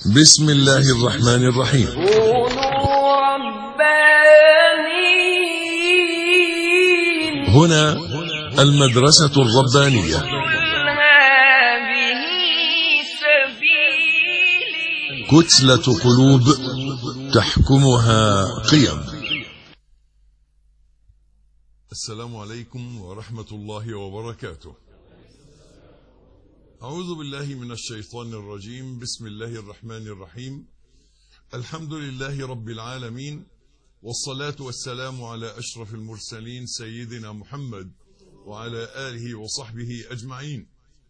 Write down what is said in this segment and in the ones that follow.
بسم الله الرحمن الرحيم. كونوا ربانيين. هنا المدرسة الربانية. هذه سبيلي. كتلة قلوب تحكمها قيم. السلام عليكم ورحمة الله وبركاته. أعوذ بالله من الشيطان الرجيم. بسم الله الرحمن الرحيم. الحمد لله رب العالمين، والصلاة والسلام على أشرف المرسلين سيدنا محمد وعلى آله وصحبه أجمعين.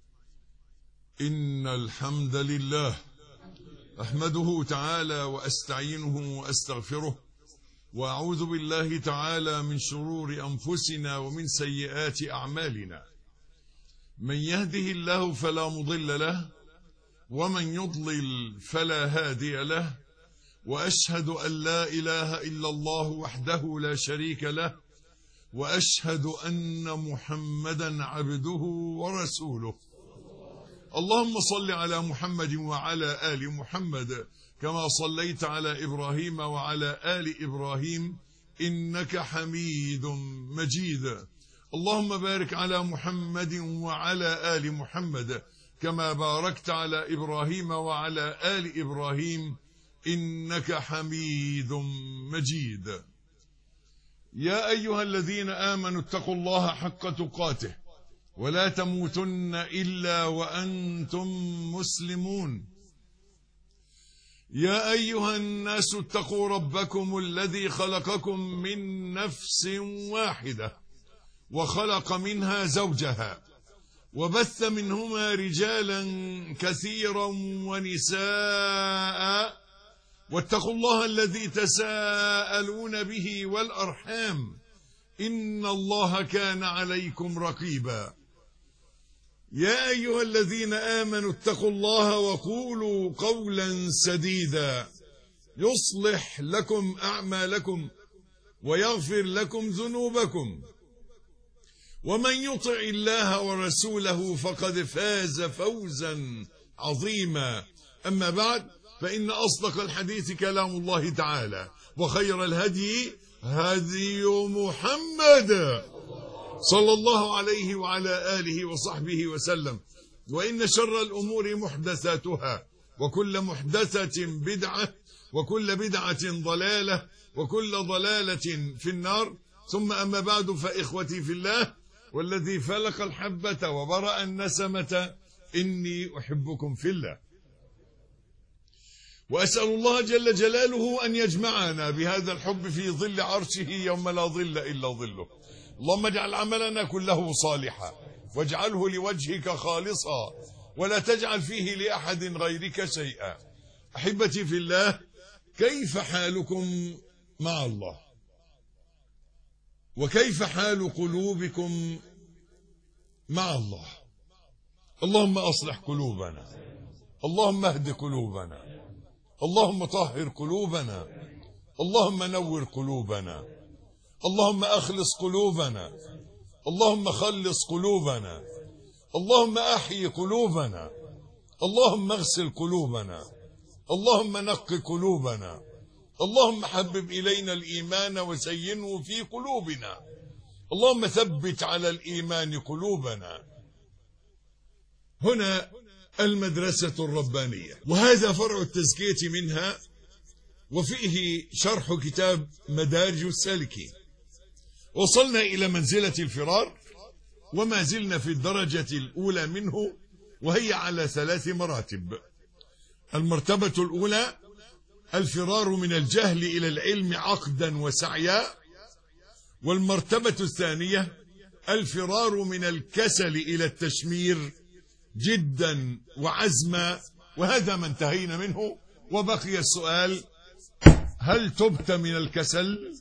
إن الحمد لله أحمده تعالى وأستعينه وأستغفره، وأعوذ بالله تعالى من شرور أنفسنا ومن سيئات أعمالنا. من يهده الله فلا مضل له، ومن يضلل فلا هادي له، وأشهد أن لا إله إلا الله وحده لا شريك له، وأشهد أن محمدا عبده ورسوله. اللهم صل على محمد وعلى آل محمد كما صليت على إبراهيم وعلى آل إبراهيم إنك حميد مجيد. اللهم بارك على محمد وعلى آل محمد كما باركت على إبراهيم وعلى آل إبراهيم إنك حميد مجيد. يا أيها الذين آمنوا اتقوا الله حق تقاته ولا تموتن إلا وأنتم مسلمون. يا أيها الناس اتقوا ربكم الذي خلقكم من نفس واحدة وخلق منها زوجها، وبث منهما رجالا كثيرا ونساء، واتقوا الله الذي تساءلون به والأرحام إن الله كان عليكم رقيبا. يا أيها الذين آمنوا اتقوا الله وقولوا قولا سديدا يصلح لكم أعمالكم ويغفر لكم ذنوبكم، ومن يطع الله ورسوله فقد فاز فوزا عظيما. أما بعد، فإن أصدق الحديث كلام الله تعالى، وخير الهدي هدي محمد صلى الله عليه وعلى آله وصحبه وسلم. وإن شر الأمور محدثاتها، وكل محدثة بدعة، وكل بدعة ضلالة، وكل ضلالة في النار. ثم أما بعد، فإخوتي في الله والذي فلق الحبة وبرأ النسمة، إني أحبكم في الله، وأسأل الله جل جلاله أن يجمعنا بهذا الحب في ظل عرشه يوم لا ظل إلا ظله. اللهم اجعل عملنا كله صالحا، واجعله لوجهك خالصا، ولا تجعل فيه لأحد غيرك شيئا. أحبتي في الله، كيف حالكم مع الله؟ وكيف حال قلوبكم مع الله؟ اللهم أصلح قلوبنا، اللهم اهد قلوبنا، اللهم طهر قلوبنا، اللهم نور قلوبنا، اللهم أخلص قلوبنا، اللهم خلص قلوبنا، اللهم أحيي قلوبنا، اللهم اغسل قلوبنا، اللهم نق قلوبنا، اللهم حبب إلينا الإيمان وزينه في قلوبنا، اللهم ثبت على الإيمان قلوبنا. هنا المدرسة الربانية، وهذا فرع التزكية منها، وفيه شرح كتاب مدارج السالكين. وصلنا إلى منزلة الفرار، وما زلنا في الدرجة الأولى منه، وهي على 3 مراتب. المرتبة الأولى الفرار من الجهل إلى العلم عقدا وسعيا، والمرتبة الثانية الفرار من الكسل إلى التشمير جدا وعزما، وهذا ما انتهينا منه. وبقي السؤال: هل تبت من الكسل؟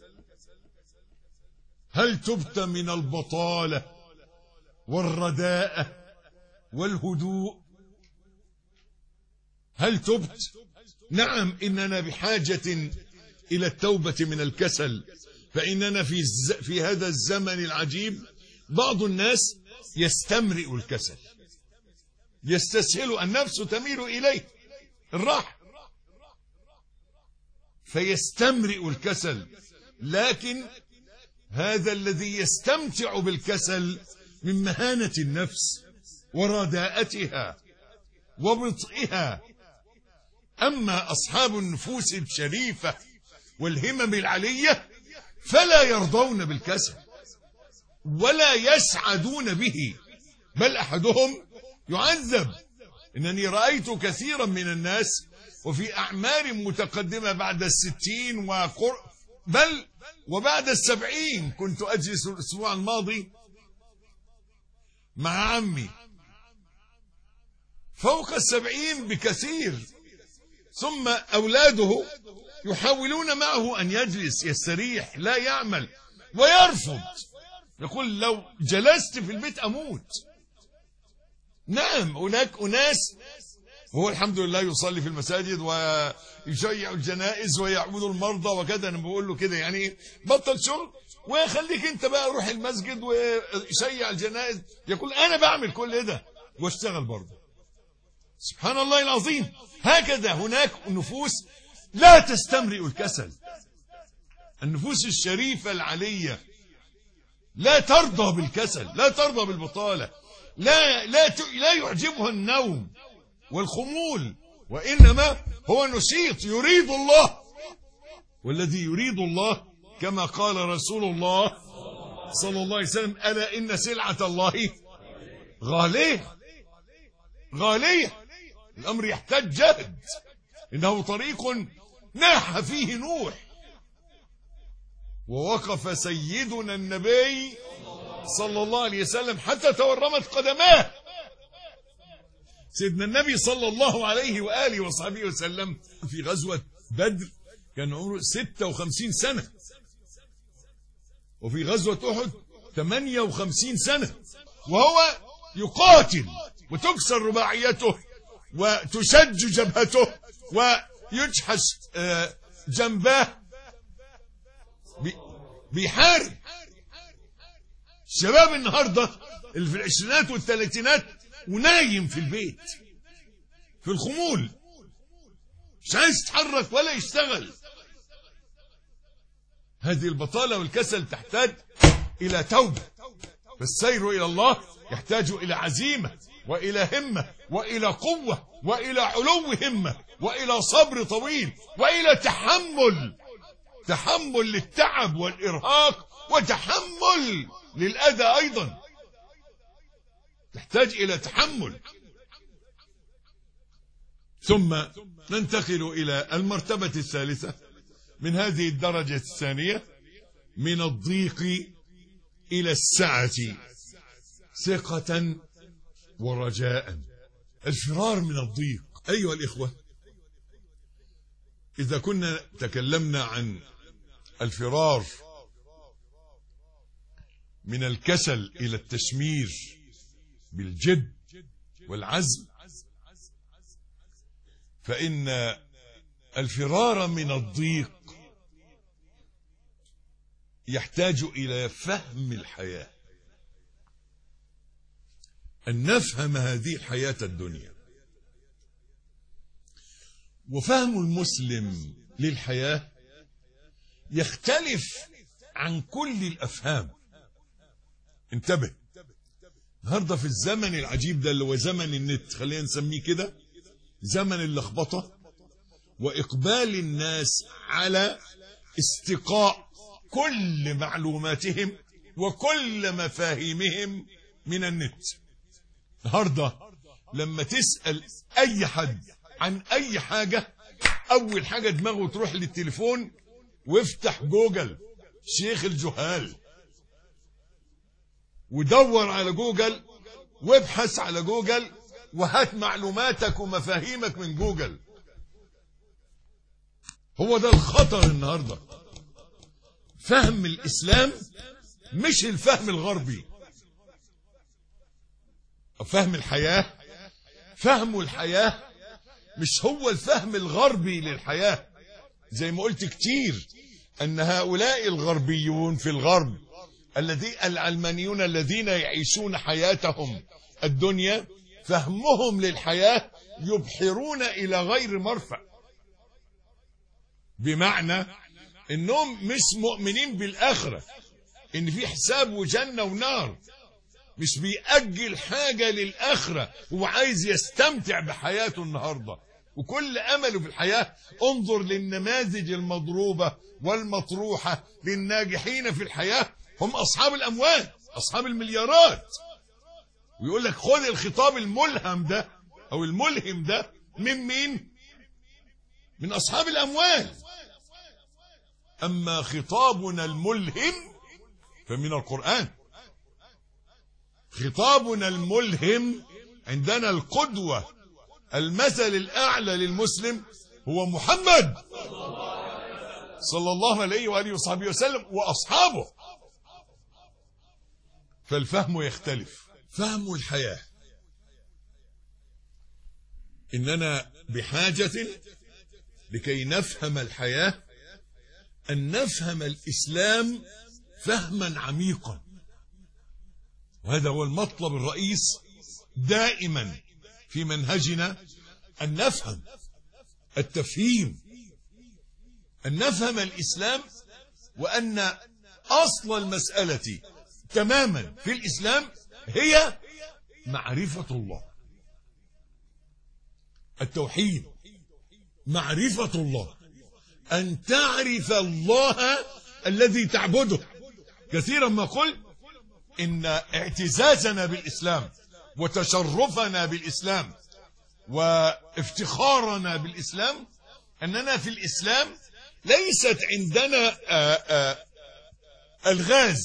هل تبت من البطالة والرداءة والهدوء؟ هل تبت؟ نعم، إننا بحاجة إلى التوبة من الكسل، فإننا في هذا الزمن العجيب بعض الناس يستمرئ الكسل، يستسهل، النفس تميل إليه الراحة، فيستمرئ الكسل. لكن هذا الذي يستمتع بالكسل من مهانة النفس ورداءتها وبطئها. أما أصحاب النفوس الشريفة والهمم العلية فلا يرضون بالكسل ولا يسعدون به، بل أحدهم يعذب. إنني رأيت كثيرا من الناس وفي أعمار متقدمة بعد 60 بل وبعد 70. كنت أجلس الأسبوع الماضي مع عمي فوق 70 بكثير، ثم أولاده يحاولون معه أن يجلس يستريح لا يعمل ويرفض، يقول لو جلست في البيت أموت. نعم هناك أناس هو الحمد لله يصلي في المساجد ويشيع الجنائز ويعود المرضى وكذا. أنا بقول له كده يعني بطل شغل ويخليك أنت بقى روح المسجد ويشيع الجنائز. يقول أنا بعمل كل ده واشتغل برضه. سبحان الله العظيم. هكذا هناك نفوس لا تستمرئ الكسل. النفوس الشريفة العلية لا ترضى بالكسل، لا ترضى بالبطالة، لا يعجبها النوم والخمول، وإنما هو نشيط يريد الله. والذي يريد الله كما قال رسول الله صلى الله عليه وسلم: ألا إن سلعة الله غالية. غالية. الأمر يحتاج جهد. إنه طريق ناح فيه نوح ووقف سيدنا النبي صلى الله عليه وسلم حتى تورمت قدماه. سيدنا النبي صلى الله عليه وآله وصحبه وسلم في غزوة بدر كان عمره 56 سنة، وفي غزوة أحد 58 سنة، وهو يقاتل وتكسر رباعيته وتشج جبهته ويجحش جنباه، بيحارب. الشباب النهاردة اللي في العشرينات والثلاثينات ونايم في البيت في الخمول، مش عايز يتحرك ولا يشتغل. هذه البطالة والكسل تحتاج إلى توبة، فالسير إلى الله يحتاج إلى عزيمة وإلى همة وإلى قوة وإلى علو همة وإلى صبر طويل وإلى تحمل للتعب والإرهاق وتحمل للأذى أيضا. تحتاج إلى تحمل. ثم ننتقل إلى المرتبة الثالثة من هذه الدرجة الثانية، من الضيق إلى السعة، ثقة ورجاء. الفرار من الضيق. أيها الإخوة، إذا كنا تكلمنا عن الفرار من الكسل إلى التشمير بالجد والعزم، فإن الفرار من الضيق يحتاج إلى فهم الحياة، أن نفهم هذه الحياة الدنيا. وفهم المسلم للحياة يختلف عن كل الأفهام. انتبه، النهارده في الزمن العجيب ده اللي هو زمن النت، خلينا نسميه كده، زمن اللخبطة وإقبال الناس على استقاء كل معلوماتهم وكل مفاهيمهم من النت. النهارده لما تسأل أي حد عن أي حاجة، أول حاجة دماغه تروح للتليفون وافتح جوجل شيخ الجهال، ودور على جوجل وابحث على جوجل وهات معلوماتك ومفاهيمك من جوجل. هو ده الخطر النهارده. فهم الإسلام مش الفهم الغربي. فهم الحياة، فهم الحياة مش هو الفهم الغربي للحياة. زي ما قلت كتير أن هؤلاء الغربيون في الغرب، العلمانيون الذين يعيشون حياتهم الدنيا، فهمهم للحياة يبحرون إلى غير مرفأ. بمعنى انهم مش مؤمنين بالاخره، ان في حساب وجنه ونار، مش بيأجل حاجه للاخره، هو عايز يستمتع بحياته النهارده وكل امله في الحياه. انظر للنماذج المضروبه والمطروحه للناجحين في الحياه، هم اصحاب الاموال، اصحاب المليارات. ويقول لك خذ الخطاب الملهم ده او الملهم ده من مين؟ من اصحاب الاموال. اما خطابنا الملهم فمن القرآن. خطابنا الملهم عندنا القدوة المثل الاعلى للمسلم هو محمد صلى الله عليه وآله وصحبه وسلم واصحابه. فالفهم يختلف، فهم الحياة. إننا بحاجة لكي نفهم الحياة أن نفهم الإسلام فهما عميقا، وهذا هو المطلب الرئيس دائما في منهجنا، أن نفهم التفهيم، أن نفهم الإسلام، وأن أصل المسألة تماما في الإسلام هي معرفة الله. التوحيد معرفة الله، أن تعرف الله الذي تعبده. كثيرا ما قلت إن اعتزازنا بالإسلام وتشرفنا بالإسلام وافتخارنا بالإسلام أننا في الإسلام ليست عندنا الغاز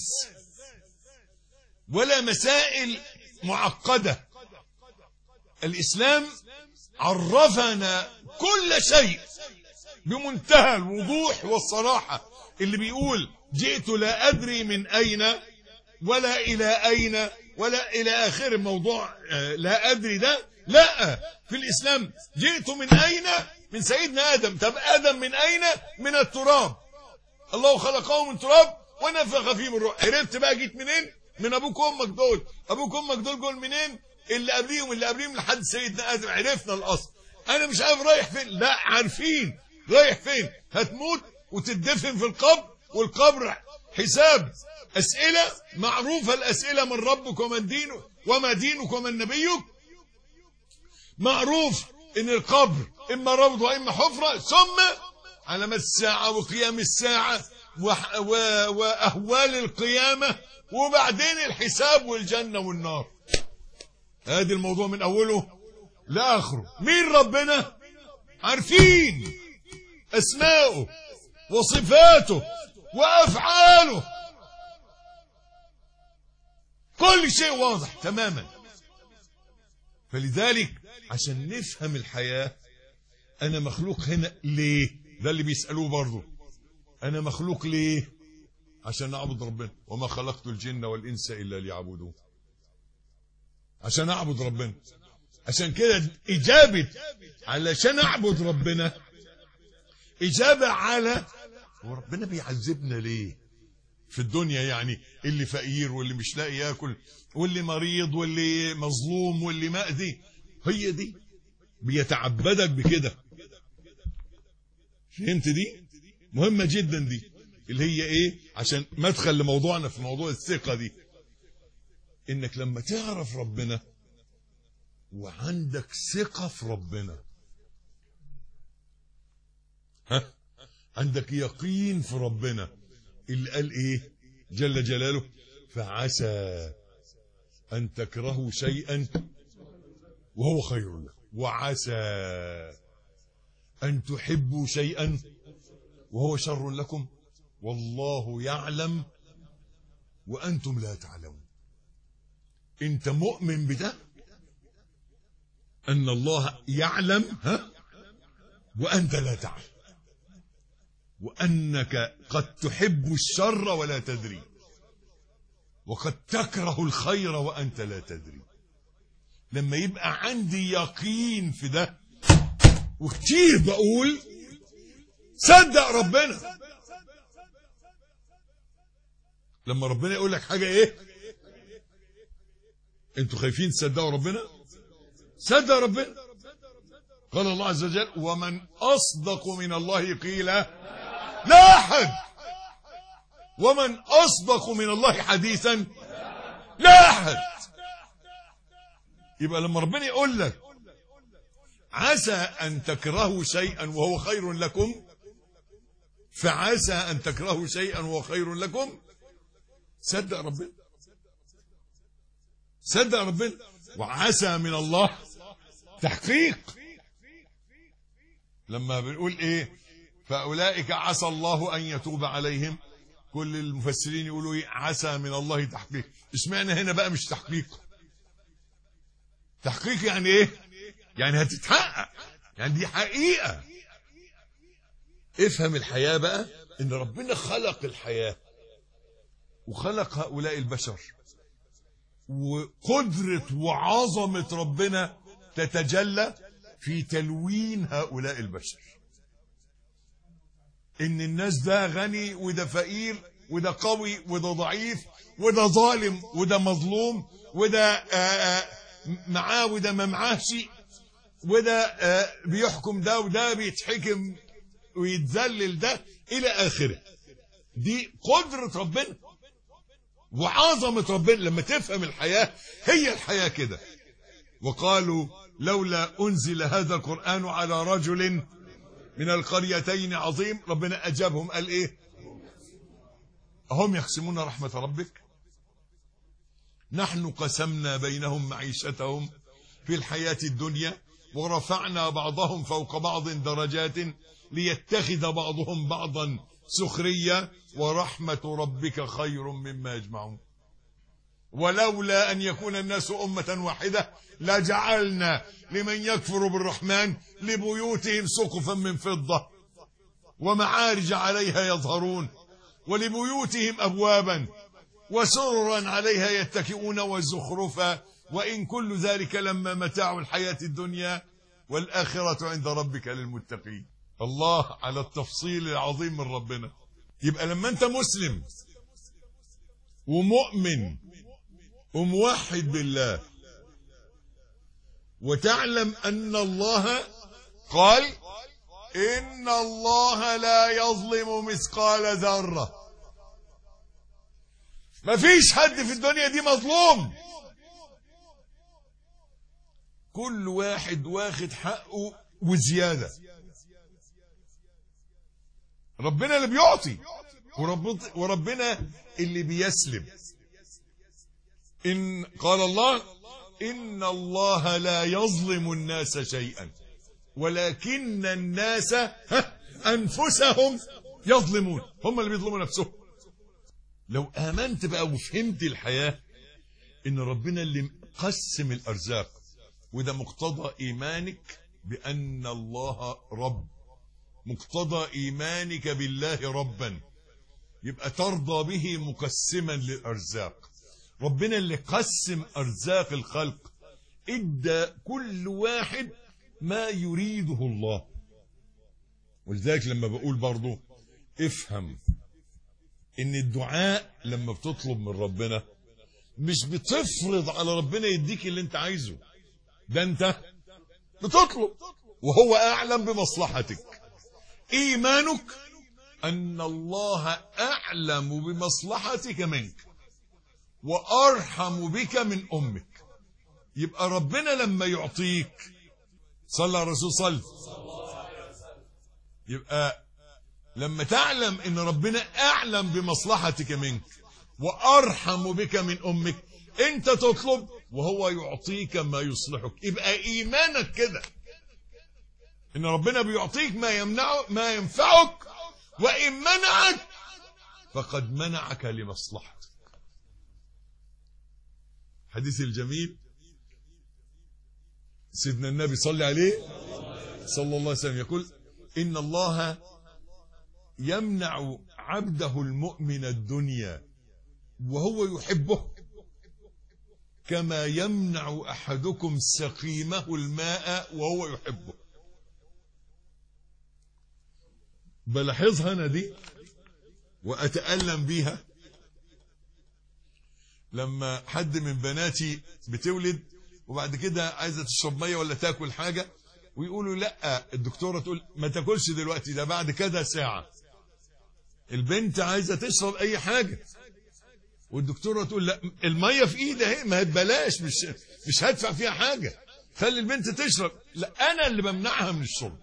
ولا مسائل معقدة. الإسلام عرفنا كل شيء بمنتهى الوضوح والصراحة. اللي بيقول جئت لا أدري من أين ولا إلى أين ولا إلى آخر الموضوع لا أدري ده، لا، في الإسلام جئت من أين؟ من سيدنا آدم. طب آدم من أين؟ من التراب. الله خلقه من تراب ونفخ فيه من روح. عرفت بقى جيت منين؟ من أبوك وأمك دول. أبوك وأمك دول منين؟ اللي قبليهم لحد سيدنا آدم. عرفنا الأصل. أنا مش عارف رايح فين. لا، عارفين رايح فين. هتموت وتدفن في القبر، والقبر حساب أسئلة معروفة. الأسئلة من ربك وما دينك ومن نبيك. معروف إن القبر إما روض وإما حفرة، ثم علامات الساعة وقيام الساعة وأهوال القيامة، وبعدين الحساب والجنة والنار. هذا الموضوع من أوله لآخره. مين ربنا؟ عارفين أسماؤه وصفاته وأفعاله، كل شيء واضح تماما. فلذلك عشان نفهم الحياة، أنا مخلوق هنا ليه؟ ده اللي بيسألوه برضو. أنا مخلوق ليه؟ عشان نعبد ربنا. وما خلقت الجن والإنس إلا ليعبدون. عشان أعبد ربنا. عشان كده إجابة علشان أعبد ربنا إجابة على وربنا بيعذبنا ليه في الدنيا. يعني اللي فقير واللي مش لاقي ياكل واللي مريض واللي مظلوم واللي مأذي، هي دي بيتعبدك بكده. فهمت دي؟ مهمة جدا دي، اللي هي ايه؟ عشان مدخل لموضوعنا في موضوع الثقة دي. انك لما تعرف ربنا وعندك ثقة في ربنا، عندك يقين في ربنا، اللي قال ايه جل جلاله؟ فعسى ان تكرهوا شيئا وهو خير لكم، وعسى ان تحبوا شيئا وهو شر لكم، والله يعلم وانتم لا تعلمون. انت مؤمن بده؟ ان الله يعلم وانت لا تعلم، وانك قد تحب الشر ولا تدري، وقد تكره الخير وانت لا تدري. لما يبقى عندي يقين في ده، وكتير بقول صدق ربنا. لما ربنا يقول لك حاجة ايه؟ انتوا خايفين تصدقوا ربنا؟ صدق ربنا. قال الله عز وجل ومن أصدق من الله قيل لا أحد. ومن أصدق من الله حديثا لا أحد. يبقى لما ربنا يقول لك عسى أن تكرهوا شيئا وهو خير لكم، فعسى أن تكرهوا شيئا وهو خير لكم، صدق ربنا، صدق ربنا. وعسى من الله تحقيق. لما بنقول ايه فأولئك عسى الله أن يتوب عليهم، كل المفسرين يقولوا ايه عسى من الله تحقيق. اشمعنى هنا بقى مش تحقيق؟ تحقيق يعني ايه؟ يعني هتتحقق، يعني دي حقيقة. افهم الحياة بقى، ان ربنا خلق الحياة وخلق هؤلاء البشر، وقدرة وعظمة ربنا تتجلى في تلوين هؤلاء البشر. ان الناس ده غني وده فقير وده قوي وده ضعيف وده ظالم وده مظلوم وده معاه وده ما معاهش، وده بيحكم ده وده بيتحكم ويتذلل ده الى اخره. دي قدرة ربنا وعظمة ربنا. لما تفهم الحياة، هي الحياة كده. وقالوا لولا أنزل هذا القرآن على رجل من القريتين عظيم. ربنا أجابهم قال إيه؟ أهم يقسمون رحمة ربك؟ نحن قسمنا بينهم معيشتهم في الحياة الدنيا ورفعنا بعضهم فوق بعض درجات ليتخذ بعضهم بعضا سخرية ورحمة ربك خير مما يجمعون. ولولا أن يكون الناس أمة واحدة لجعلنا لمن يكفر بالرحمن لبيوتهم سقفا من فضة ومعارج عليها يظهرون ولبيوتهم أبوابا وسررا عليها يتكئون وزخرفا وإن كل ذلك لما متاع الحياة الدنيا والآخرة عند ربك للمتقين. الله على التفصيل العظيم من ربنا. يبقى لما أنت مسلم ومؤمن وموحد بالله وتعلم أن الله قال إن الله لا يظلم مثقال ذرة. ما فيش حد في الدنيا دي مظلوم، كل واحد واخد حقه وزيادة. ربنا اللي بيعطي وربنا اللي بيسلم. إن قال الله إن الله لا يظلم الناس شيئا ولكن الناس أنفسهم يظلمون. هم اللي بيظلموا نفسهم. لو آمنت بقى وفهمت الحياة إن ربنا اللي مقسم الأرزاق، وده مقتضى إيمانك بأن الله رب، مقتضى إيمانك بالله ربا، يبقى ترضى به مقسما للأرزاق. ربنا اللي قسم أرزاق الخلق، ادى كل واحد ما يريده الله. ولذلك لما بقول برضو افهم ان الدعاء لما بتطلب من ربنا مش بتفرض على ربنا يديك اللي انت عايزه، ده انت بتطلب وهو اعلم بمصلحتك. ايمانك ان الله اعلم بمصلحتك منك وارحم بك من امك. يبقى ربنا لما يعطيك، صلى على الرسول صلى، يبقى لما تعلم ان ربنا اعلم بمصلحتك منك وارحم بك من امك، انت تطلب وهو يعطيك ما يصلحك. يبقى ايمانك كده ان ربنا بيعطيك ما ينفعك، وان منعك فقد منعك لمصلحتك. حديث الجميل سيدنا النبي صلى عليه صلى الله عليه وسلم يقول إن الله يمنع عبده المؤمن الدنيا وهو يحبه كما يمنع أحدكم سقيمه الماء وهو يحبه. بلاحظها أنا دي وأتألم بيها. لما حد من بناتي بتولد وبعد كده عايزة تشرب مية ولا تاكل حاجة، ويقولوا لا، الدكتورة تقول ما تاكلش دلوقتي، ده بعد كده ساعة. البنت عايزة تشرب اي حاجة والدكتورة تقول لا، المية في ايدي اهي، ما ببلاش، مش هدفع فيها حاجة، خلي البنت تشرب. لا، انا اللي بمنعها من الشرب.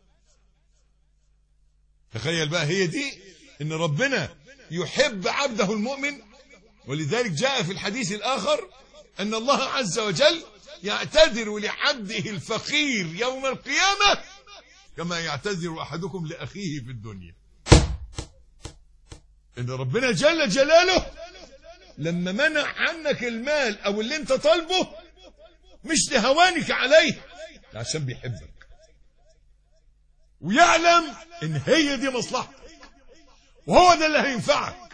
تخيل بقى، هي دي ان ربنا يحب عبده المؤمن. ولذلك جاء في الحديث الآخر أن الله عز وجل يعتذر لعبده الفقير يوم القيامة كما يعتذر أحدكم لأخيه في الدنيا. إن ربنا جل جلاله لما منع عنك المال أو اللي انت طالبه مش لهوانك عليه، عشان بيحبك ويعلم إن هي دي مصلحتك وهو ده اللي هينفعك.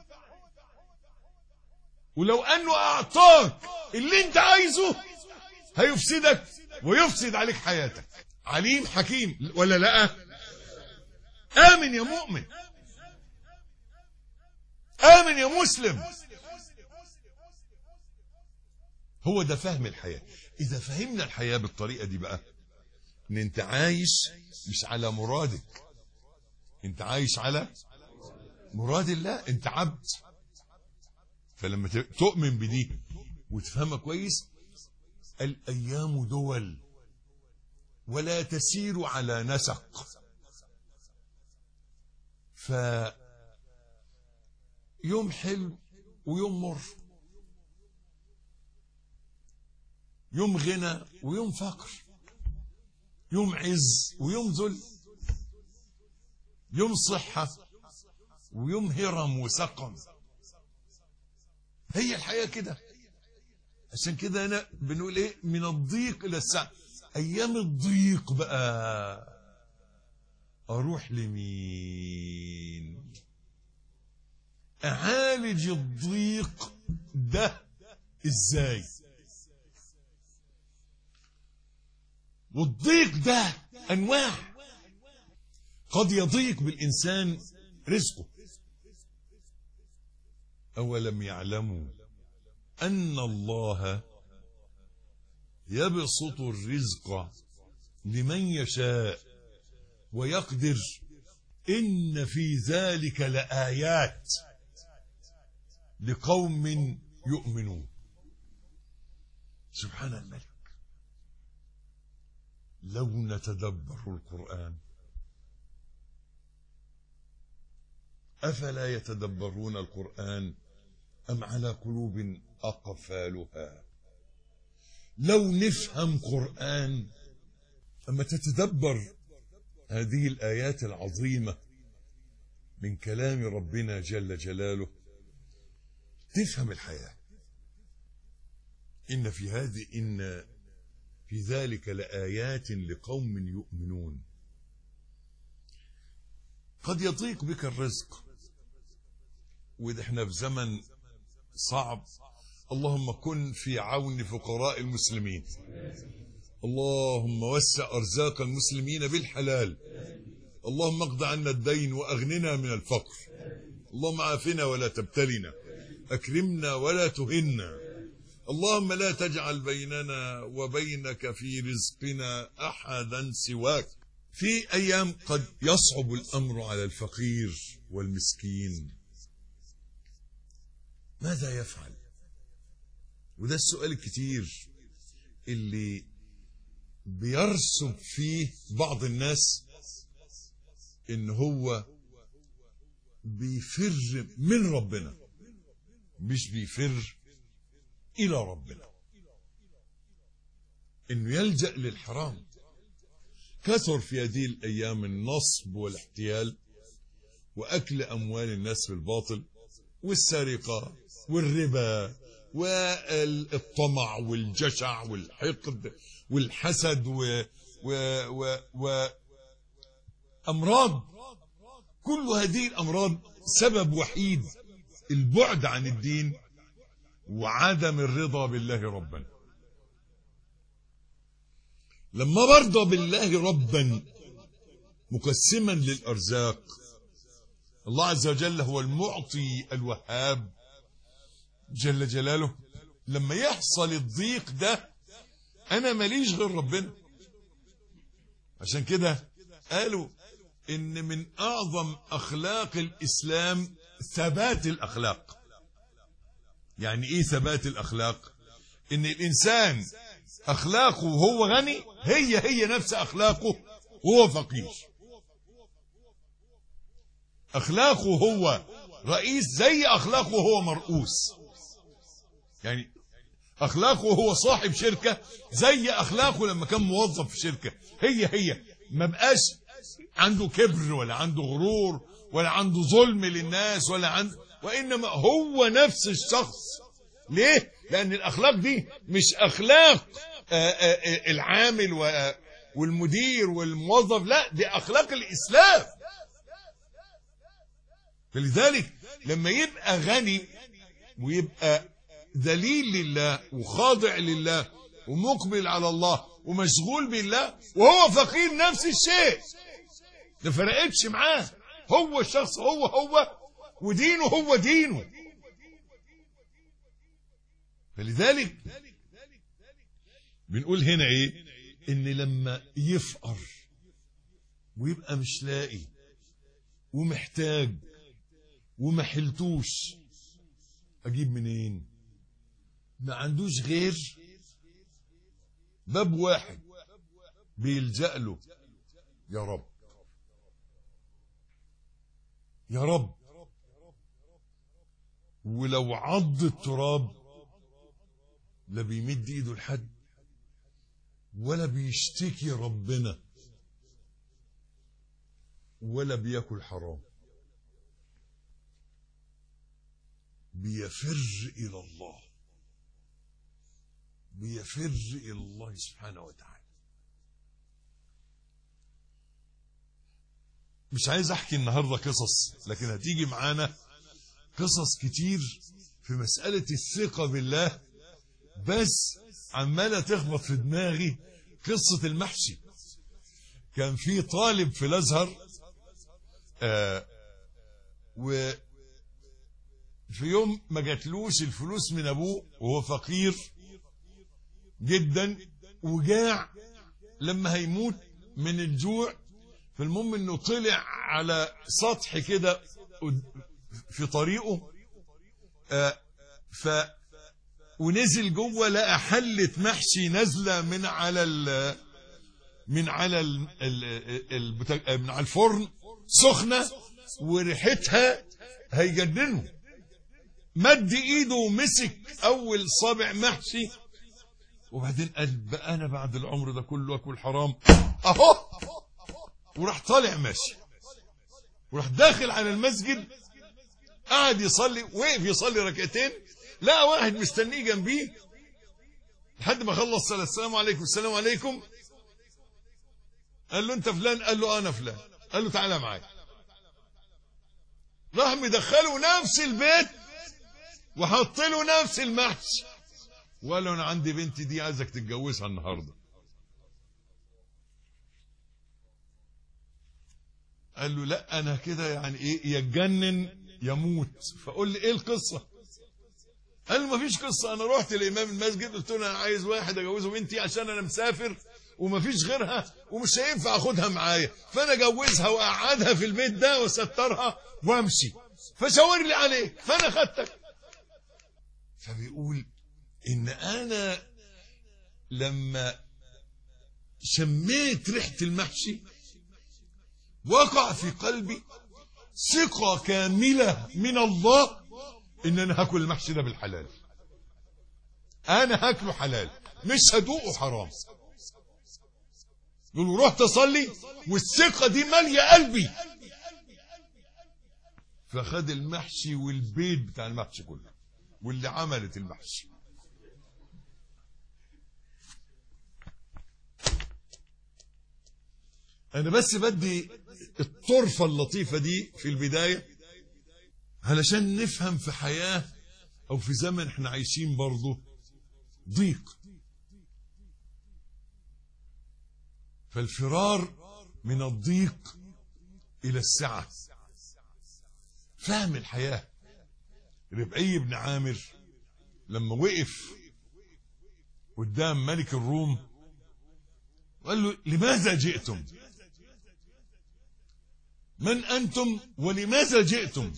ولو أنه أعطاك اللي انت عايزه هيفسدك ويفسد عليك حياتك. عليم حكيم ولا لا؟ آمن يا مؤمن، آمن يا مسلم. هو ده فهم الحياة. إذا فهمنا الحياة بالطريقة دي بقى، إن أنت عايش مش على مرادك، أنت عايش على مراد الله، أنت عبد. فلما تؤمن بدي وتفهمها كويس، الأيام دول ولا تسير على نسق. يوم حلو ويوم مر، يوم غنى ويوم فقر، يوم عز ويوم ذل، يوم صحة ويوم هرم وسقم. هي الحياة كده. عشان كده أنا بنقول إيه؟ من الضيق إلى السعة. أيام الضيق بقى أروح لمين؟ أعالج الضيق ده إزاي؟ والضيق ده أنواع. قد يضيق بالإنسان رزقه. أولم يعلموا أن الله يبسط الرزق لمن يشاء ويقدر إن في ذلك لآيات لقوم يؤمنون. سبحان الملك. لو نتدبر القرآن، أفلا يتدبرون القرآن أم على قلوب أقفالها؟ لو نفهم قرآن، أما تتدبر هذه الآيات العظيمة من كلام ربنا جل جلاله، تفهم الحياة. إن في ذلك لآيات لقوم يؤمنون. قد يضيق بك الرزق، وإذا احنا في زمن صعب، اللهم كن في عون فقراء المسلمين، اللهم وسع أرزاق المسلمين بالحلال، اللهم اقض عنا الدين وأغننا من الفقر، اللهم عافنا ولا تبتلنا، أكرمنا ولا تهنا، اللهم لا تجعل بيننا وبينك في رزقنا أحدا سواك. في أيام قد يصعب الأمر على الفقير والمسكين، ماذا يفعل؟ وده السؤال الكتير اللي بيرسب فيه بعض الناس، إن هو بيفر من ربنا مش بيفر إلى ربنا، إنه يلجأ للحرام. كثر في هذه الأيام النصب والاحتيال وأكل أموال الناس بالباطل والسرقة والربا والطمع والجشع والحقد والحسد وأمراض. كل هذه الأمراض سبب وحيد البعد عن الدين وعدم الرضا بالله ربا. لما برضى بالله ربا مقسما للأرزاق، الله عز وجل هو المعطي الوهاب جل جلاله. لما يحصل الضيق ده، أنا ماليش غير ربنا، عشان كده قالوا ان من اعظم اخلاق الاسلام ثبات الاخلاق. يعني ايه ثبات الاخلاق؟ ان الانسان اخلاقه وهو غني هي نفس اخلاقه وهو فقير. اخلاقه هو رئيس زي اخلاقه وهو مرؤوس. يعني اخلاقه وهو صاحب شركة زي اخلاقه لما كان موظف في شركة. هي ما بقاش عنده كبر ولا عنده غرور ولا عنده ظلم للناس وانما هو نفس الشخص. ليه؟ لان الاخلاق دي مش اخلاق العامل والمدير والموظف، لا، دي اخلاق الاسلام. فلذلك لما يبقى غني ويبقى ذليل لله وخاضع لله ومقبل على الله ومشغول بالله، وهو فقير نفس الشيء، ما فرقتش معاه. هو الشخص هو ودينه هو دينه. فلذلك بنقول هنا ايه؟ ان لما يفقر ويبقى مش لاقي ومحتاج ومحلتوش، اجيب منين؟ ما عندوش غير باب واحد بيلجأ له: يا رب يا رب. ولو عض التراب لا بيمد ايده لحد ولا بيشتكي ربنا ولا بياكل حرام، بيفر الى الله، بيفر الى الله سبحانه وتعالى. مش عايز احكي النهارده قصص، لكن هتيجي معانا قصص كتير في مسألة الثقة بالله، بس عمالة تخبط في دماغي قصة المحشي. كان في طالب في الازهر وفي يوم ما جاتلوش الفلوس من ابوه وهو فقير جدا وجاع لما هيموت من الجوع. فالمهم انه طلع على سطح كده في طريقه ونزل جوه، لقى حلة محشي نازله من على الفرن سخنه وريحتها هيجننه. مد ايده ومسك اول صابع محشي، وبعدين قال بقى انا بعد العمر ده كله اكل حرام اهو، وراح طالع ماشي وراح داخل على المسجد، قعد يصلي، وقف يصلي ركعتين، لقى واحد مستنيه جنبيه لحد ما خلص صلاه. السلام عليكم السلام عليكم. قال له انت فلان؟ قال له انا فلان. قال له تعالى معايا. راح مدخله نفس البيت وحط له نفس المحشي وقال له انا عندي بنتي دي عايزك تتجوزها النهارده. قال له لا انا كده يعني ايه، يتجنن يموت، فقول لي ايه القصه؟ قال له مفيش قصه، انا رحت لامام المسجد قلت له انا عايز واحد اجوزه بنتي عشان انا مسافر ومفيش غيرها ومش هينفع اخدها معايا، فانا اجوزها واقعدها في البيت ده واسترها وامشي، فشاور لي عليك فانا خدتك. فبيقول ان انا لما شميت ريحه المحشي وقع في قلبي ثقة كاملة من الله ان انا هاكل المحشي ده بالحلال، انا هاكله حلال مش هدوقه حرام. يقول رحت اصلي والثقة دي مالية قلبي، فخد المحشي والبيت بتاع المحشي كله واللي عملت المحشي. انا بس بدي الطرفة اللطيفة دي في البداية علشان نفهم في حياة او في زمن احنا عايشين برضه ضيق، فالفرار من الضيق الى السعة. فهم الحياة. ربعي بن عامر لما وقف قدام ملك الروم وقال له لماذا جئتم؟ من أنتم ولماذا جئتم؟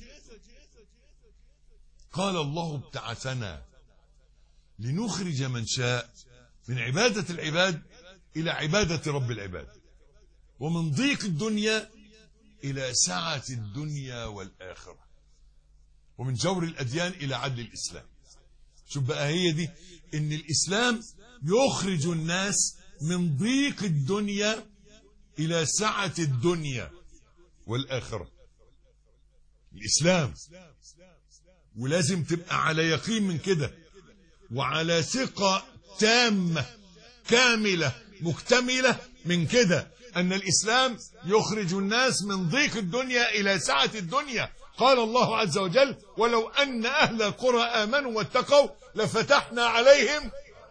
قال الله ابتعثنا لنخرج من شاء من عبادة العباد إلى عبادة رب العباد، ومن ضيق الدنيا إلى سعة الدنيا والآخرة، ومن جور الأديان إلى عدل الإسلام. شوف بقى، هي دي إن الإسلام يخرج الناس من ضيق الدنيا إلى سعة الدنيا والآخرة. الإسلام، ولازم تبقى على يقين من كده، وعلى ثقة تامة كاملة مكتملة من كده، أن الإسلام يخرج الناس من ضيق الدنيا إلى سعة الدنيا. قال الله عز وجل: ولو أن أهل القرى آمنوا واتقوا لفتحنا عليهم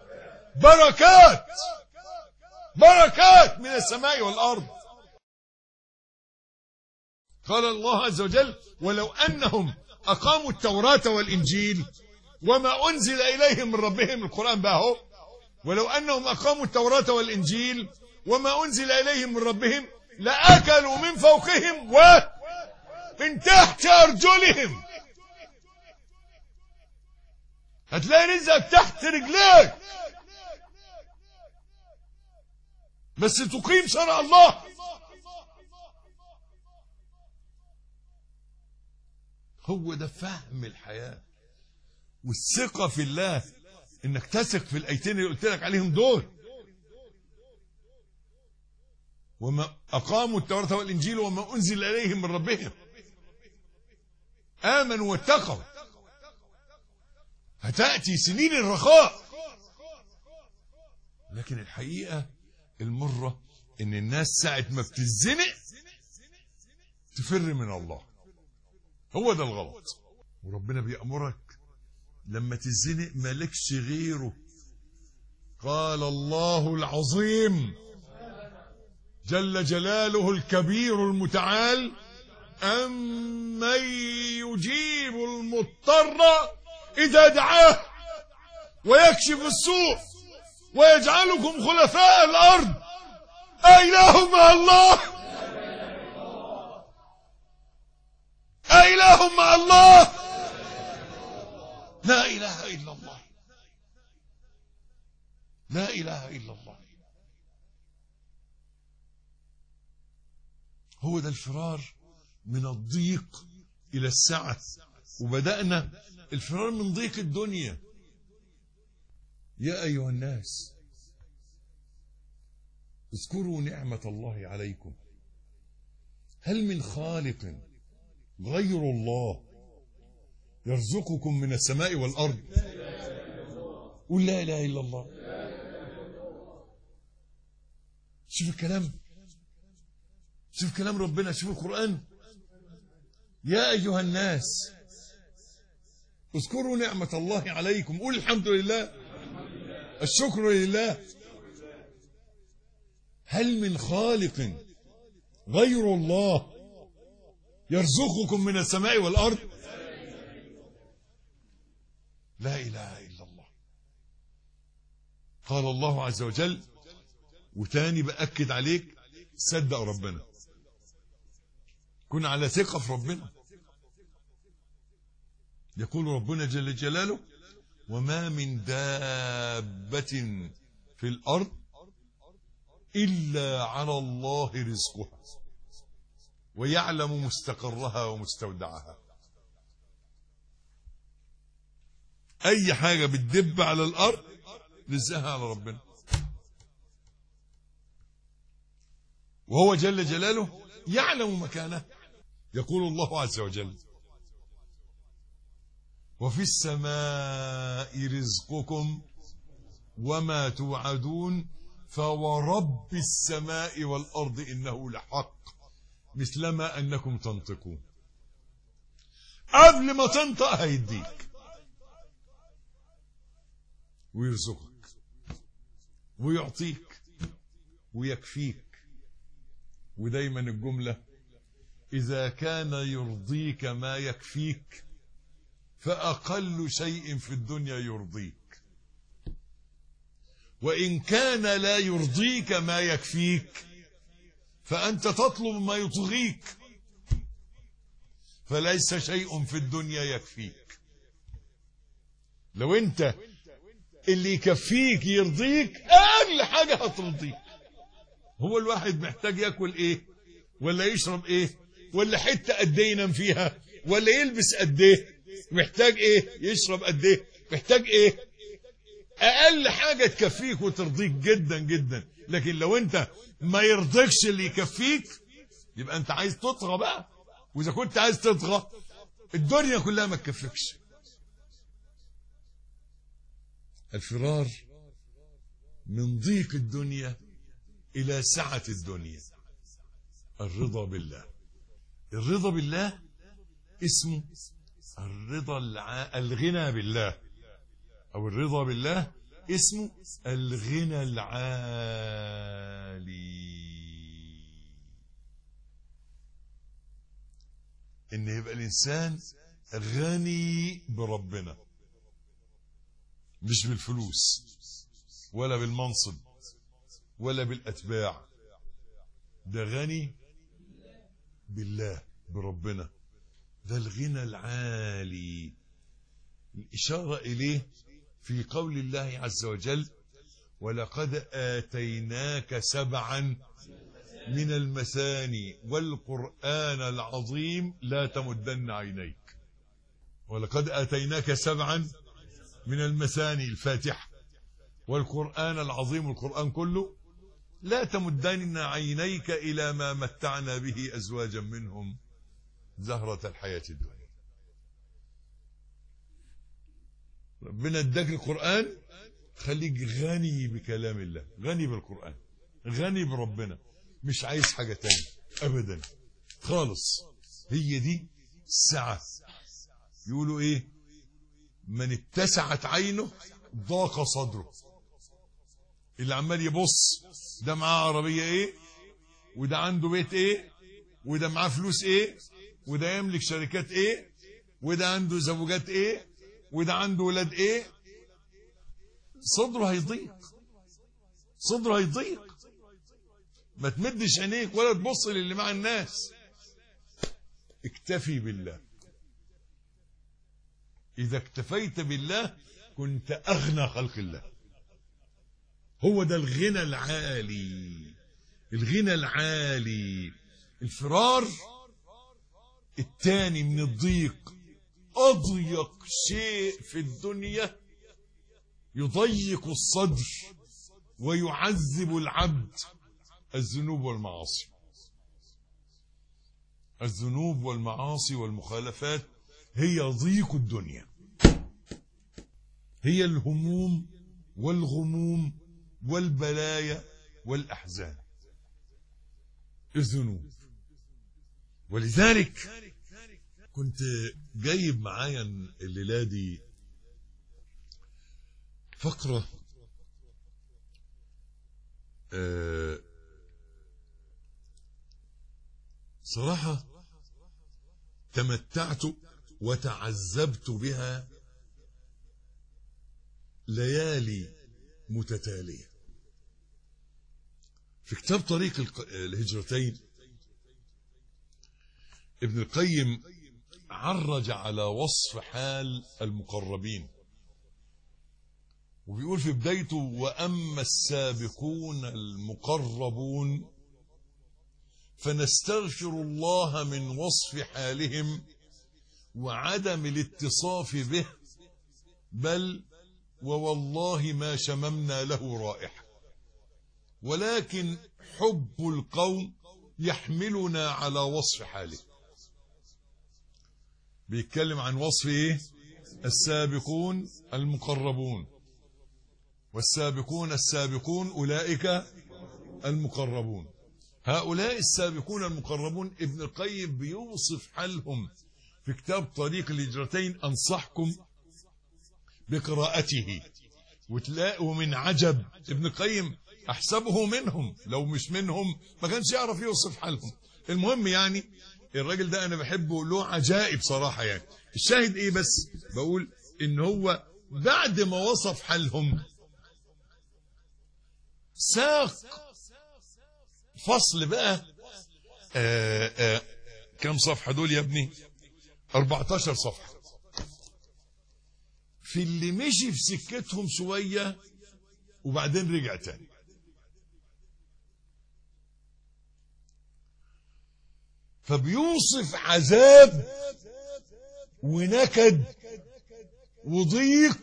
بركات من السماء والأرض. قال الله عز وجل: ولو أنهم أقاموا التوراة والإنجيل وما أنزل إليهم من ربهم. القرآن بقى هو: ولو أنهم أقاموا التوراة والإنجيل وما أنزل إليهم من ربهم لأكلوا من فوقهم ومن تحت أرجلهم. هتلاقي رزقك تحت رجليك، بس تقيم شرع الله. هو ده فهم الحياة والثقة في الله، انك تثق في الايتين اللي قلت لك عليهم دول: وما اقاموا التوراة والانجيل وما انزل اليهم من ربهم، امنوا واتقوا. هتأتي سنين الرخاء، لكن الحقيقة المرة ان الناس ساعة ما بتزنق تفر من الله. هو ده الغلط. وربنا بيأمرك لما تزنق مالكش غيره. قال الله العظيم جل جلاله الكبير المتعال: أمن يجيب المضطر إذا دعاه ويكشف السوء ويجعلكم خلفاء الأرض أإله مع الله؟ أإله مع الله؟ لا إله إلا الله، لا إله إلا الله. هو ده الفرار من الضيق إلى السعة. وبدأنا الفرار من ضيق الدنيا. يا أيها الناس اذكروا نعمة الله عليكم، هل من خالق غير الله يرزقكم من السماء والأرض؟ قل لا إله إلا الله. شوف الكلام، شوف كلام ربنا، شوف القرآن. يا أيها الناس اذكروا نعمة الله عليكم، قل الحمد لله، الشكر لله. هل من خالق غير الله يرزقكم من السماء والأرض؟ لا إله إلا الله. قال الله عز وجل، وتاني بأكد عليك: صدق ربنا، كن على ثقة في ربنا. يقول ربنا جل جلاله: وما من دابة في الأرض إلا على الله رزقها ويعلم مستقرها ومستودعها. أي حاجة بتدب على الأرض رزقها على ربنا. وهو جل جلاله يعلم مكانه. يقول الله عز وجل: وفي السماء رزقكم وما توعدون فورب السماء والأرض إنه لحق مثلما أنكم تنطقون. قبل ما تنطق هيديك ويرزقك ويعطيك ويكفيك. ودايما الجملة: إذا كان يرضيك ما يكفيك فأقل شيء في الدنيا يرضيك. وإن كان لا يرضيك ما يكفيك فأنت تطلب ما يطغيك، فليس شيء في الدنيا يكفيك. لو انت اللي يكفيك يرضيك اقل حاجة هترضيك. هو الواحد محتاج ياكل ايه ولا يشرب ايه ولا حتة قد ايه ينام فيها ولا يلبس قد ايه؟ محتاج ايه؟ يشرب قد ايه؟ محتاج ايه؟ اقل حاجة تكفيك وترضيك جدا جدا. لكن لو انت ما يرضيكش اللي يكفيك يبقى انت عايز تطغى بقى، واذا كنت عايز تطغى الدنيا كلها ما تكفيكش. الفرار من ضيق الدنيا الى سعة الدنيا الرضا بالله. الرضا بالله اسمه الرضا الغنى بالله، او الرضا بالله اسمه الغنى العالي. ان يبقى الانسان غني بربنا، مش بالفلوس ولا بالمنصب ولا بالاتباع، ده غني بالله بربنا، ده الغنى العالي. الإشارة إليه في قول الله عز وجل: ولقد آتيناك 7 من المثاني والقرآن العظيم لا تمدن عينيك. ولقد آتيناك 7 من المثاني، الفاتحة، والقرآن العظيم، القرآن كله، لا تمدن عينيك إلى ما متعنا به أزواجا منهم زهرة الحياة الدنيا. ربنا اداك القرآن، خليك غني بكلام الله، غني بالقرآن، غني بربنا، مش عايز حاجة تانية أبدا خالص. هي دي السعة. يقولوا إيه؟ من اتسعت عينه ضاق صدره. اللي عمال يبص ده معاه عربية إيه، وده عنده بيت إيه، وده معاه فلوس إيه، وده يملك شركات إيه، وده عنده زوجات إيه، وده عنده ولاد إيه، صدره هيضيق، صدره هيضيق. ما تمدش عينيك ولا تبص للي مع الناس، اكتفي بالله. إذا اكتفيت بالله كنت أغنى خلق الله. هو ده الغنى العالي، الغنى العالي. الفرار الثاني من الضيق، أضيق شيء في الدنيا يضيق الصدر ويعذب العبد، الذنوب والمعاصي. الذنوب والمعاصي والمخالفات هي ضيق الدنيا، هي الهموم والغموم والبلايا والأحزان، الذنوب. ولذلك كنت جايب معايا الليلة دي فقرة صراحة تمتعت وتعذبت بها ليالي متتالية. في كتاب طريق الهجرتين ابن القيم عرج على وصف حال المقربين، وبيقول في بدايته: وأما السابقون المقربون فنستغفر الله من وصف حالهم وعدم الاتصاف به، بل ووالله ما شممنا له رائحة، ولكن حب القوم يحملنا على وصف حاله. بيتكلم عن وصف ايه؟ السابقون المقربون، والسابقون السابقون أولئك المقربون. هؤلاء السابقون المقربون ابن القيم بيوصف حالهم في كتاب طريق الهجرتين. أنصحكم بقراءته وتلاقوا من عجب. ابن القيم أحسبه منهم، لو مش منهم ما كانش يعرف يوصف حالهم. المهم يعني الراجل ده أنا بحبه، له عجائب صراحة. يعني الشاهد إيه؟ بس بقول إن هو بعد ما وصف حالهم ساق فصل بقى كم صفحة دول يا ابني؟ 14 صفحة، في اللي مشي في سكتهم شوية وبعدين رجع تاني. فبيوصف عذاب ونكد وضيق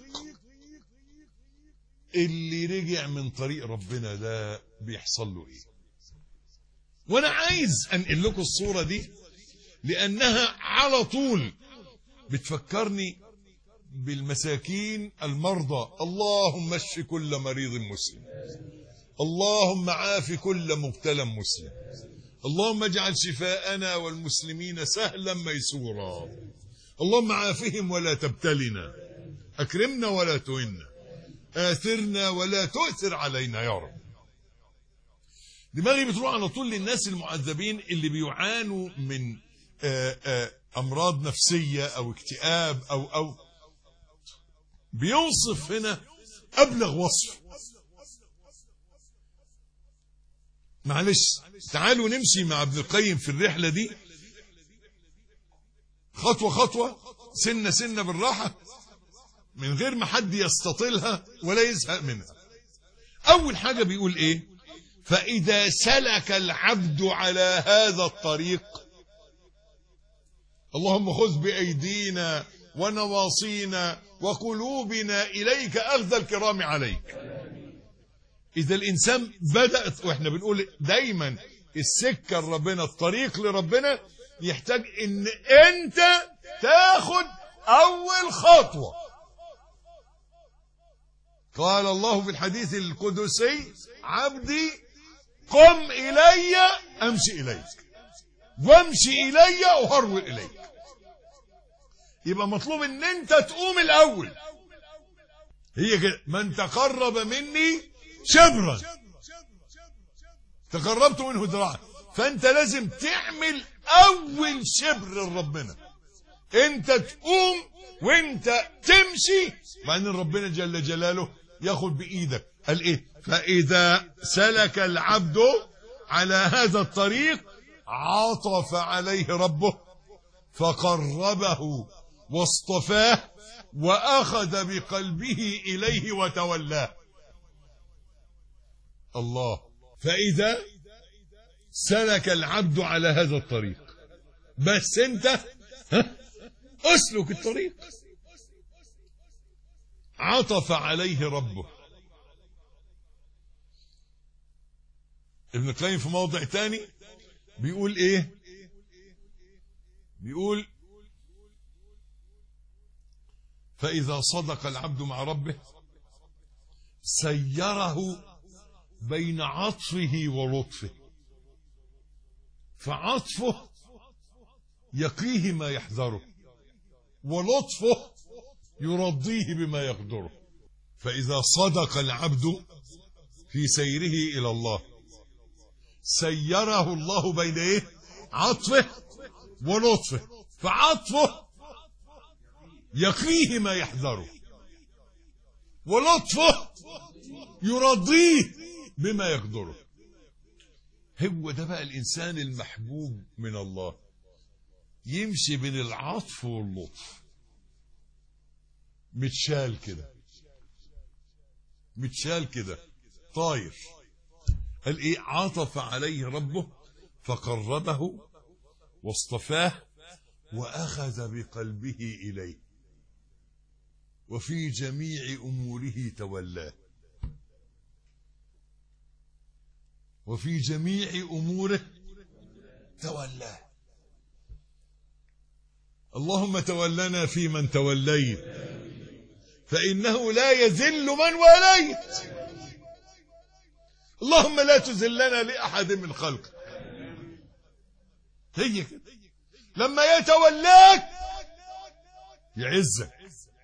اللي رجع من طريق ربنا ده بيحصل له ايه. وانا عايز انقل لكم الصورة دي لانها على طول بتفكرني بالمساكين المرضى. اللهم اشف كل مريض مسلم، اللهم عاف كل مبتلى مسلم، اللهم اجعل شفاءنا والمسلمين سهلا ميسورا، اللهم عافهم ولا تبتلنا، اكرمنا ولا تهنا، آثرنا ولا تؤثر علينا يا رب. دماغي بتروح على طول للناس المعذبين اللي بيعانوا من أمراض نفسية أو اكتئاب أو بيوصف هنا أبلغ وصف. معلش تعالوا نمشي مع ابن القيم في الرحلة دي خطوة خطوة، سنة سنة بالراحة، من غير ما حد يستطيلها ولا يزهق منها. أول حاجة بيقول إيه؟ فإذا سلك العبد على هذا الطريق، اللهم خذ بأيدينا ونواصينا وقلوبنا إليك أخذ الكرام عليك. إذا الإنسان بدأت، وإحنا بنقول دايما السكة لربنا، الطريق لربنا يحتاج إن أنت تاخد أول خطوة. قال الله في الحديث القدسي: عبدي قم إلي أمشي إليك، وامشي إلي أهرول إليك. يبقى مطلوب ان انت تقوم الاول. هي كده: من تقرب مني شبرا تقربت منه ذراعا. فانت لازم تعمل اول شبر لربنا، انت تقوم وانت تمشي، مع ان ربنا جل جلاله ياخد بايدك. قال ايه؟ فاذا سلك العبد على هذا الطريق عطف عليه ربه فقربه واصطفاه واخذ بقلبه اليه وتولاه. الله. فاذا سلك العبد على هذا الطريق، بس انت اسلك الطريق. عطف عليه ربه. ابن القيم في موضع تاني بيقول ايه؟ بيقول: فإذا صدق العبد مع ربه سيره بين عطفه ولطفه، فعطفه يقيه ما يحذره، ولطفه يرضيه بما يقدره. فإذا صدق العبد في سيره إلى الله سيره الله بين ايه؟ عطفه ولطفه، فعطفه يقيه ما يحذره، ولطفه يرضيه بما يقدره. هو ده بقى الإنسان المحبوب من الله، يمشي بين العطف واللطف، متشال كده، متشال كده، طاير. قال ايه؟ عطف عليه ربه فقربه واصطفاه واخذ بقلبه اليه وفي جميع اموره تولاه، وفي جميع اموره تولاه. اللهم تولنا في من توليت، فانه لا يذل من واليت. اللهم لا تذلنا لأحد من خلقك. هي كده، لما يتولاك يعزك،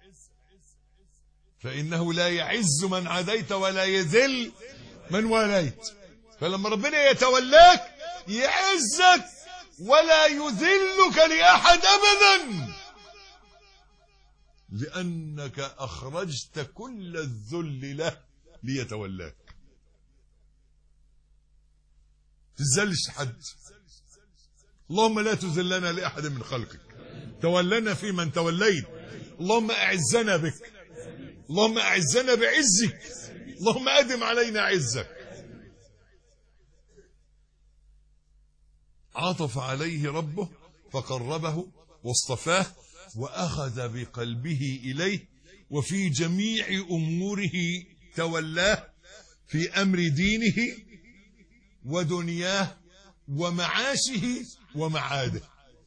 فإنه لا يعز من عاديت ولا يذل من واليت. فلما ربنا يتولاك يعزك ولا يذلك لأحد أبدا، لأنك أخرجت كل الذل له ليتولاك. تذلش حد. اللهم لا تذلنا لأحد من خلقك، تولنا في من توليت. اللهم أعزنا بك، اللهم أعزنا بعزك، اللهم أدم علينا عزك. عطف عليه ربه فقربه واصطفاه وأخذ بقلبه إليه، وفي جميع أموره تولاه، في أمر دينه ودنياه ومعاشه ومعاده.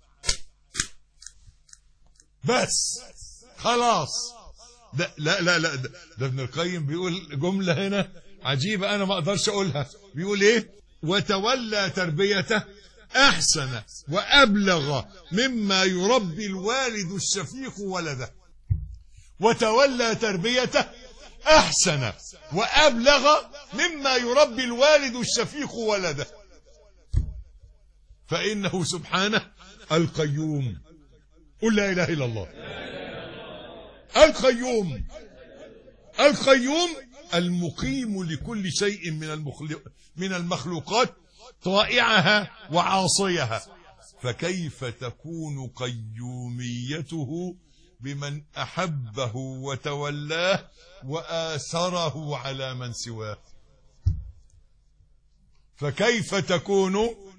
بس خلاص. ده لا لا لا، ده ابن القيم بيقول جملة هنا عجيبة أنا ما أقدرش أقولها. بيقول إيه؟ وتولى تربيته أحسن وأبلغ مما يربي الوالد الشفيق ولده. وتولى تربيته أحسن وأبلغ مما يربي الوالد الشفيق ولده، فإنه سبحانه القيوم. قل لا إله إلا الله. القيوم، القيوم المقيم لكل شيء من المخلوقات طائعها وعاصيها. فكيف تكون قيوميته بمن أحبه وتولاه وآثره على من سواه؟ فكيف تكون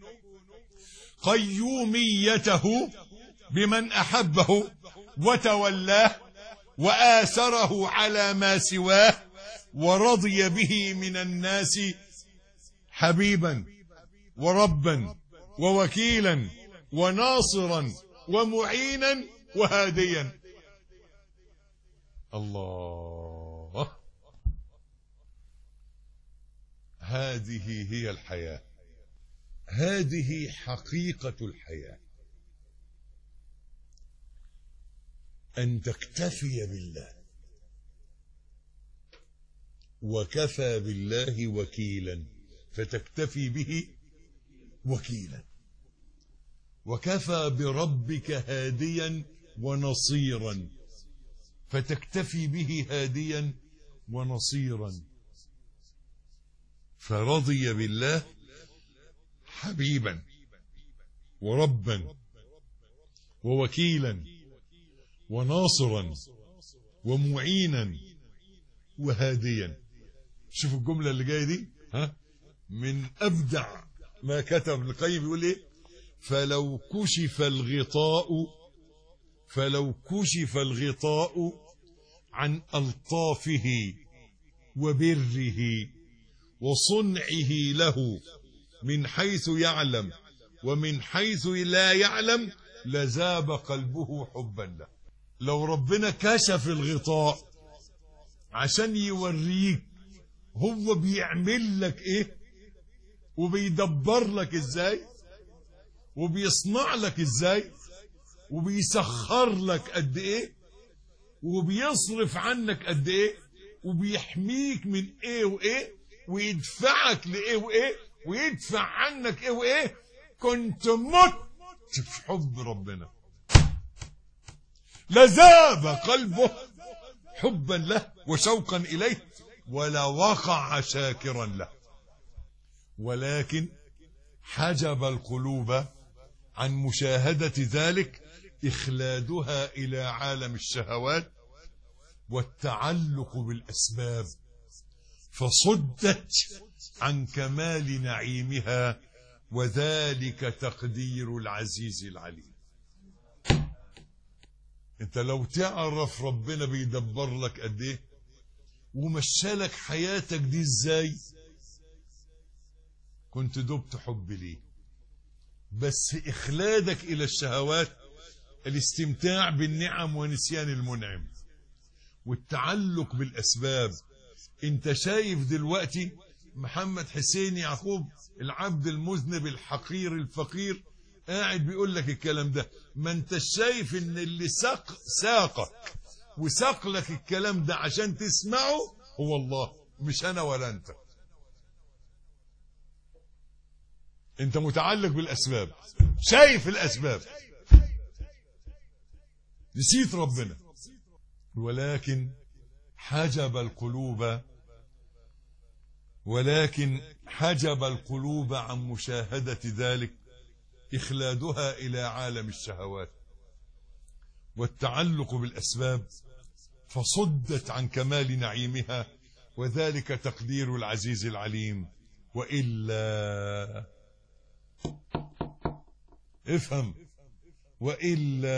قيوميته بمن أحبه وتولاه وآثره على ما سواه ورضي به من الناس حبيبا وربا ووكيلا وناصرا ومعينا وهاديا؟ الله، هذه هي الحياة، هذه حقيقة الحياة، أن تكتفي بالله، وكفى بالله وكيلا، فتكتفي به وكيلا، وكفى بربك هاديا ونصيرا، فتكتفي به هاديا ونصيرا. فرضي بالله حبيبا وربا ووكيلا وناصرا ومعينا وهاديا. شوفوا الجملة اللي جاية دي، ها، من أبدع ما كتب ابن القيم. بيقول ايه؟ فلو كشف الغطاء عن ألطافه وبره وصنعه له من حيث يعلم ومن حيث لا يعلم لذاب قلبه حبا له. لو ربنا كشف الغطاء عشان يوريك هو بيعمل لك ايه وبيدبر لك ازاي وبيصنع لك ازاي وبيسخر لك قد ايه وبيصرف عنك قد ايه وبيحميك من ايه وايه ويدفعك لايه وايه ويدفع عنك ايه وايه، كنت مت في حب ربنا، لذاب قلبه حبا له وشوقا اليه ولوقع شاكرا له. ولكن حجب القلوب عن مشاهدة ذلك إخلادها إلى عالم الشهوات والتعلق بالأسباب، فصدت عن كمال نعيمها، وذلك تقدير العزيز العليم. انت لو تعرف ربنا بيدبر لك قد ايه ومشالك حياتك دي ازاي، كنت دبت حب ليه. بس إخلادك إلى الشهوات، الاستمتاع بالنعم ونسيان المنعم والتعلق بالأسباب. انت شايف دلوقتي محمد حسين يعقوب العبد المذنب الحقير الفقير قاعد بيقول لك الكلام ده، ما انت شايف ان اللي ساقك وساق لك الكلام ده عشان تسمعه هو الله، مش انا ولا انت. انت متعلق بالاسباب، شايف الاسباب، نسيت ربنا. ولكن حجب القلوب ولكن حجب القلوب عن مشاهدة ذلك إخلادها إلى عالم الشهوات والتعلق بالأسباب، فصدت عن كمال نعيمها، وذلك تقدير العزيز العليم. وإلا افهم، وإلا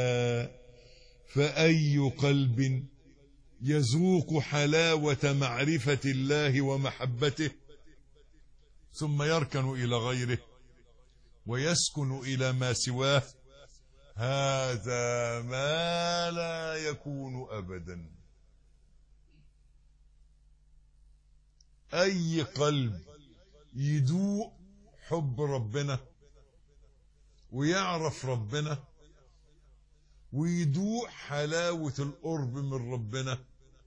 فأي قلب يذوق حلاوة معرفة الله ومحبته ثم يركن إلى غيره ويسكن إلى ما سواه، هذا ما لا يكون أبدا. أي قلب يدوق حب ربنا ويعرف ربنا ويدوق حلاوة القرب من ربنا،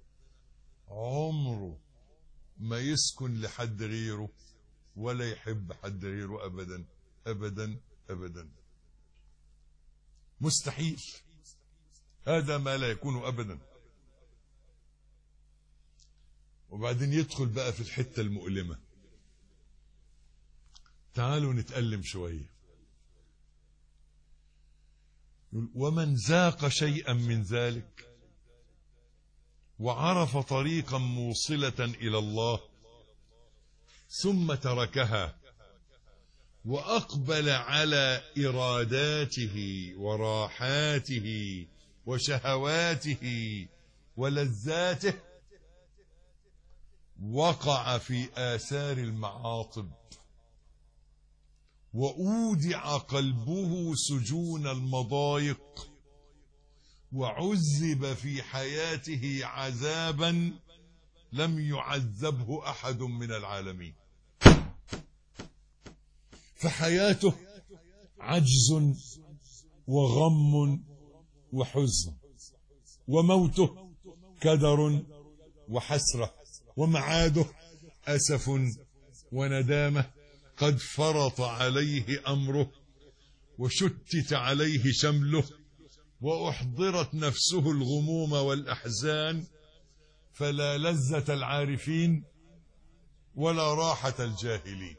عمره ما يسكن لحد غيره ولا يحب حد غيره أبدا أبدا أبدا، مستحيل. هذا ما لا يكون أبدا. وبعدين يدخل بقى في الحتة المؤلمة. تعالوا نتألم شوية. ومن ذاق شيئا من ذلك وعرف طريقا موصلة إلى الله ثم تركها وأقبل على إراداته وراحاته وشهواته ولذاته، وقع في آثار المعاطب وأودع قلبه سجون المضايق وعذب في حياته عذابا لم يعذبه أحد من العالمين. فحياته عجز وغم وحزن، وموته كدر وحسرة، ومعاده أسف وندامة. قد فرط عليه أمره وشتت عليه شمله وأحضرت نفسه الغموم والأحزان، فلا لذة العارفين ولا راحة الجاهلين.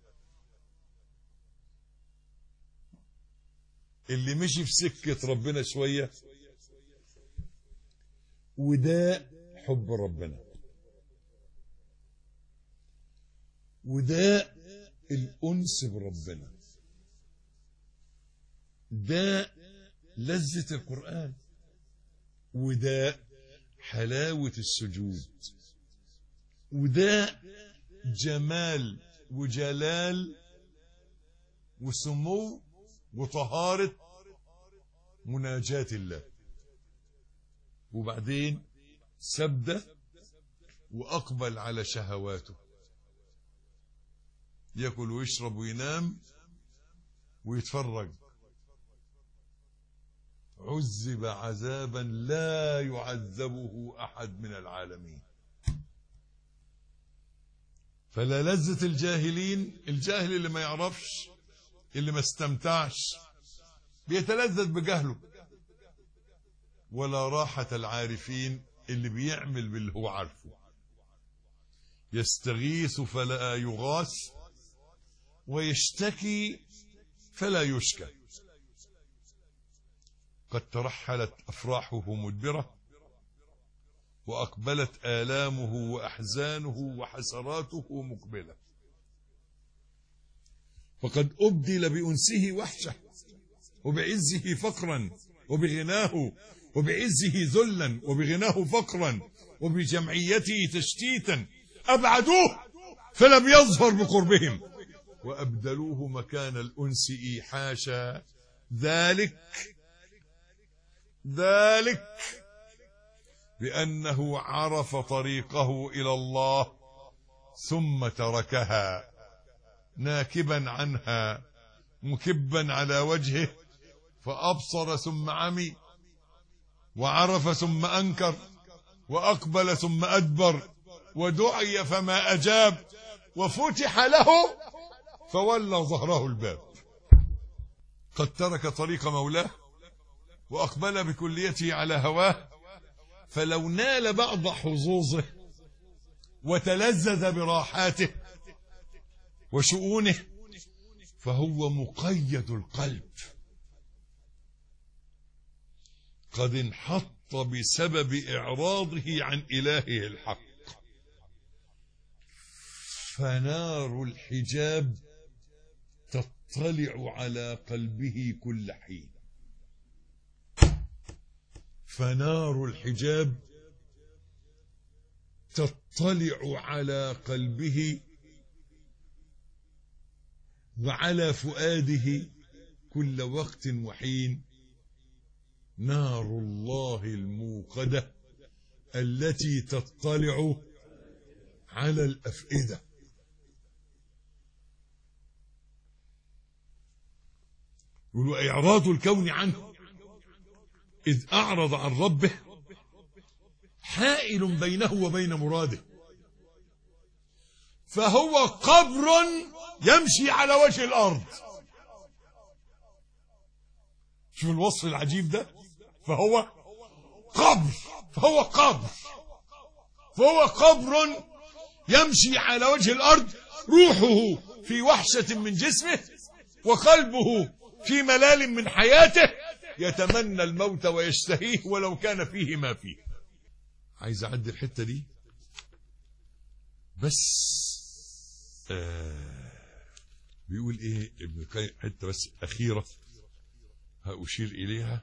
اللي مشي في سكة ربنا شوية وده حب ربنا، وده الأنس بربنا، ده لذة القرآن، وده حلاوة السجود، وده جمال وجلال وسمو وطهارة مناجاة الله. وبعدين سبده وأقبل على شهواته، يأكل ويشرب وينام ويتفرج. عذب عذابا لا يعذبه أحد من العالمين. فلا لذة الجاهلين، الجاهل اللي ما يعرفش، اللي ما استمتعش بيتلذذ بجهله، ولا راحة العارفين اللي بيعمل باللي هو عارفه. يستغيث فلا يغاث ويشتكي فلا يشكى. قد ترحلت أفراحه مدبرة وأقبلت آلامه وأحزانه وحسراته مقبلة. فقد أبدل بأنسه وحشة وبعزه فقرا وبغناه، وبعزه ذلا وبغناه فقرا، وبجمعيته تشتيتا. أبعدوه فلم يظفر بقربهم وأبدلوه مكان الأنس إيحاشا. ذلك بأنه عرف طريقه إلى الله ثم تركها ناكبا عنها مكبا على وجهه، فأبصر ثم عمي، وعرف ثم أنكر، وأقبل ثم أدبر، ودعي فما أجاب، وفتح له فولى ظهره الباب. قد ترك طريق مولاه وأقبل بكليته على هواه، فلو نال بعض حظوظه وتلذذ براحاته وشؤونه فهو مقيد القلب، قد انحط بسبب إعراضه عن إلهه الحق. فنار الحجاب تطلع على قلبه كل حين. فنار الحجاب تطلع على قلبه وعلى فؤاده كل وقت وحين، نار الله الموقدة التي تطلع على الأفئدة. وإعراض الكون عنه إذ أعرض عن ربه حائل بينه وبين مراده، فهو قبر يمشي على وجه الأرض. شوف الوصف العجيب ده، فهو قبر، فهو قبر يمشي على وجه الأرض، روحه في وحشة من جسمه وقلبه في ملال من حياته، يتمنى الموت ويشتهيه ولو كان فيه ما فيه. عايز أعدي الحتة دي بس. بيقول إيه ابن القيم، حتة بس أخيرة هأشير إليها.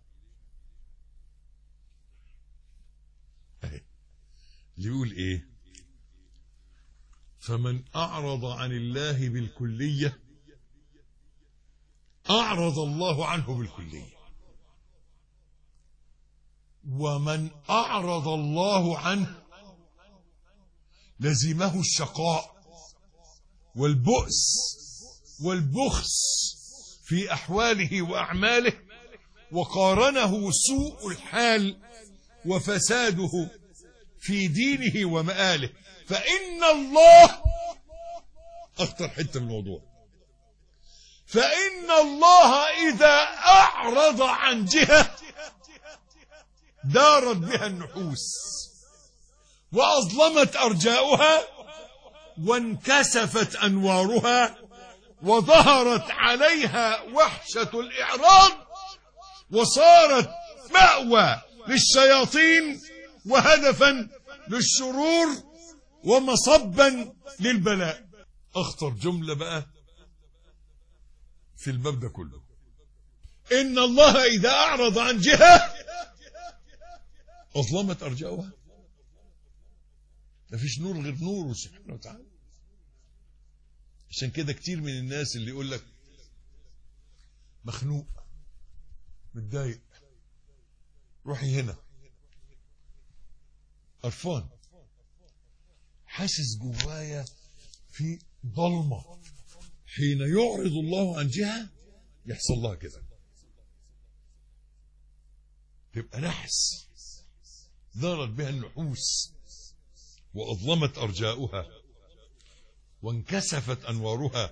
بيقول إيه؟ فمن أعرض عن الله بالكلية أعرض الله عنه بالكلية، ومن أعرض الله عنه لزمه الشقاء والبؤس والبخس في أحواله وأعماله، وقارنه سوء الحال وفساده في دينه ومآله. فإن الله، أخطر حتة من الموضوع، فإن الله إذا أعرض عن جهة دارت بها النحوس وأظلمت أرجاؤها وانكسفت أنوارها وظهرت عليها وحشة الإعراض، وصارت مأوى للشياطين وهدفا للشرور ومصبا للبلاء. أخطر جملة بقى في الباب ده كله، إن الله إذا أعرض عن جهة أظلمت أرجاؤها. مفيش نور غير نوره سبحانه وتعالى. عشان كده كتير من الناس اللي يقول لك مخنوق متضايق، روحي هنا، قرفان، حاسس جوايا في ضلمة، حين يعرض الله عن جهة يحصل لها كده، تبقى نحس دارت بها النحوس وأظلمت أرجاؤها وانكسفت أنوارها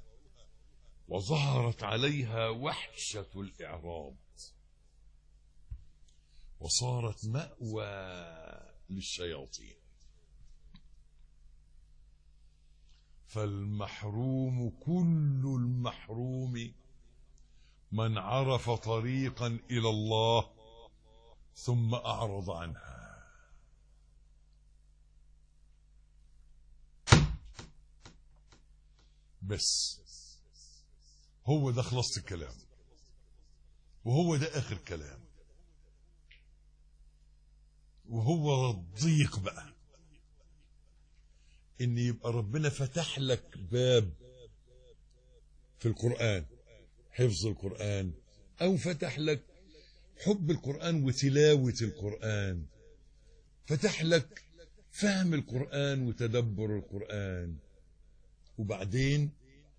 وظهرت عليها وحشة الإعراض وصارت مأوى للشياطين. فالمحروم كل المحروم من عرف طريقا إلى الله ثم أعرض عنها. بس هو ده خلاصة الكلام، وهو ده آخر كلام، وهو الضيق بقى، إن يبقى ربنا فتح لك باب في القرآن، حفظ القرآن، أو فتح لك حب القرآن وتلاوة القرآن، فتح لك فهم القرآن وتدبر القرآن، وبعدين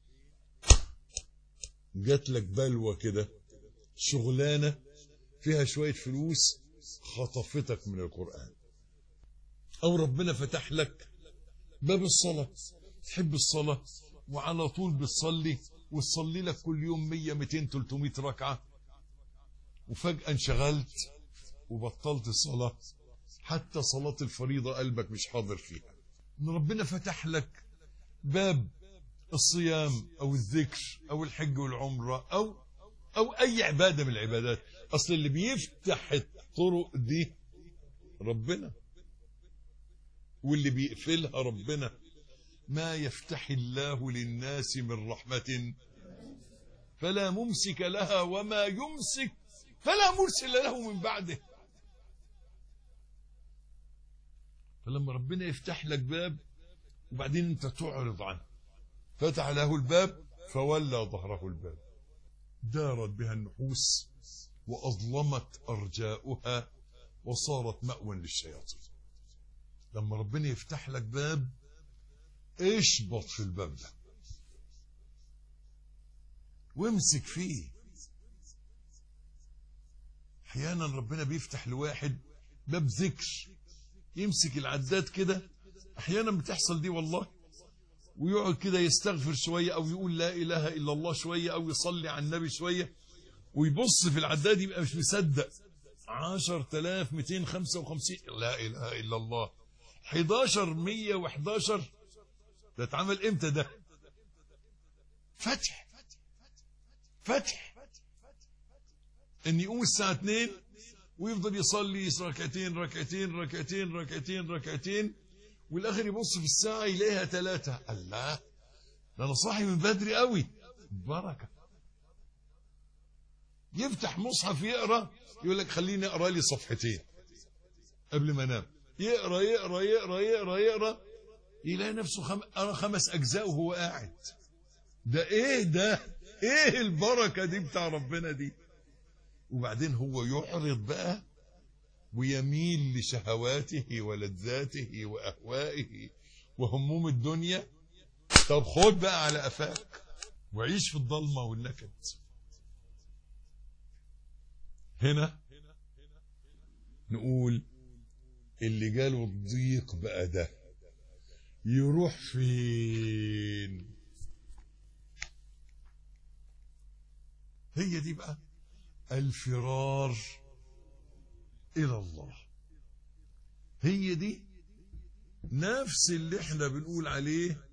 جات لك بلوى كده، شغلانة فيها شوية فلوس خطفتك من القرآن، أو ربنا فتح لك باب الصلاة، تحب الصلاة وعلى طول بتصلي وتصلي لك كل يوم 100 200 300 ركعة، وفجأة انشغلت وبطلت الصلاة، حتى صلاة الفريضة قلبك مش حاضر فيها. ان ربنا فتح لك باب الصيام او الذكر او الحج والعمرة او اي عبادة من العبادات. اصل اللي بيفتح الطرق دي ربنا، واللي بيقفلها ربنا. ما يفتح الله للناس من رحمة فلا ممسك لها وما يمسك فلا مرسل له من بعده. فلما ربنا يفتح لك باب وبعدين انت تعرض عنه، فتح له الباب فولى ظهره الباب، دارت بها النحوس وأظلمت أرجاؤها وصارت مأوى للشياطين. لما ربنا يفتح لك باب اشبط في الباب ده وامسك فيه. احيانا ربنا بيفتح لواحد باب ذكر، يمسك العداد كده، احيانا بتحصل دي والله، ويقعد كده يستغفر شوية او يقول لا اله الا الله شوية او يصلي على النبي شوية، ويبص في العداد يبقى مش مصدق 10,255 لا اله الا الله 11,111. ده اتعمل امتى ده؟ فتح ان يقوم الساعة 2 ويفضل يصلي ركعتين ركعتين ركعتين ركعتين ركعتين، والاخر يبص في الساعة يلاقيها 3. الله، ده انا صاحي من بدري قوي، بركة. يفتح مصحف يقرأ، يقول لك خليني اقرأ لي صفحتين قبل ما انام، يقرأ يقرأ يقرأ يقرأ يقرأ، يلاقي نفسه قرأ 5 أجزاء وهو قاعد. ده ايه ده؟ ايه البركة دي بتاع ربنا دي؟ وبعدين هو يعرض بقى ويميل لشهواته ولذاته وأهوائه وهموم الدنيا. طب خد بقى على قفاك وعيش في الضلمة والنكد. هنا نقول اللي جاله الضيق بقى ده يروح فين؟ هي دي بقى الفرار إلى الله. هي دي نفس اللي احنا بنقول عليه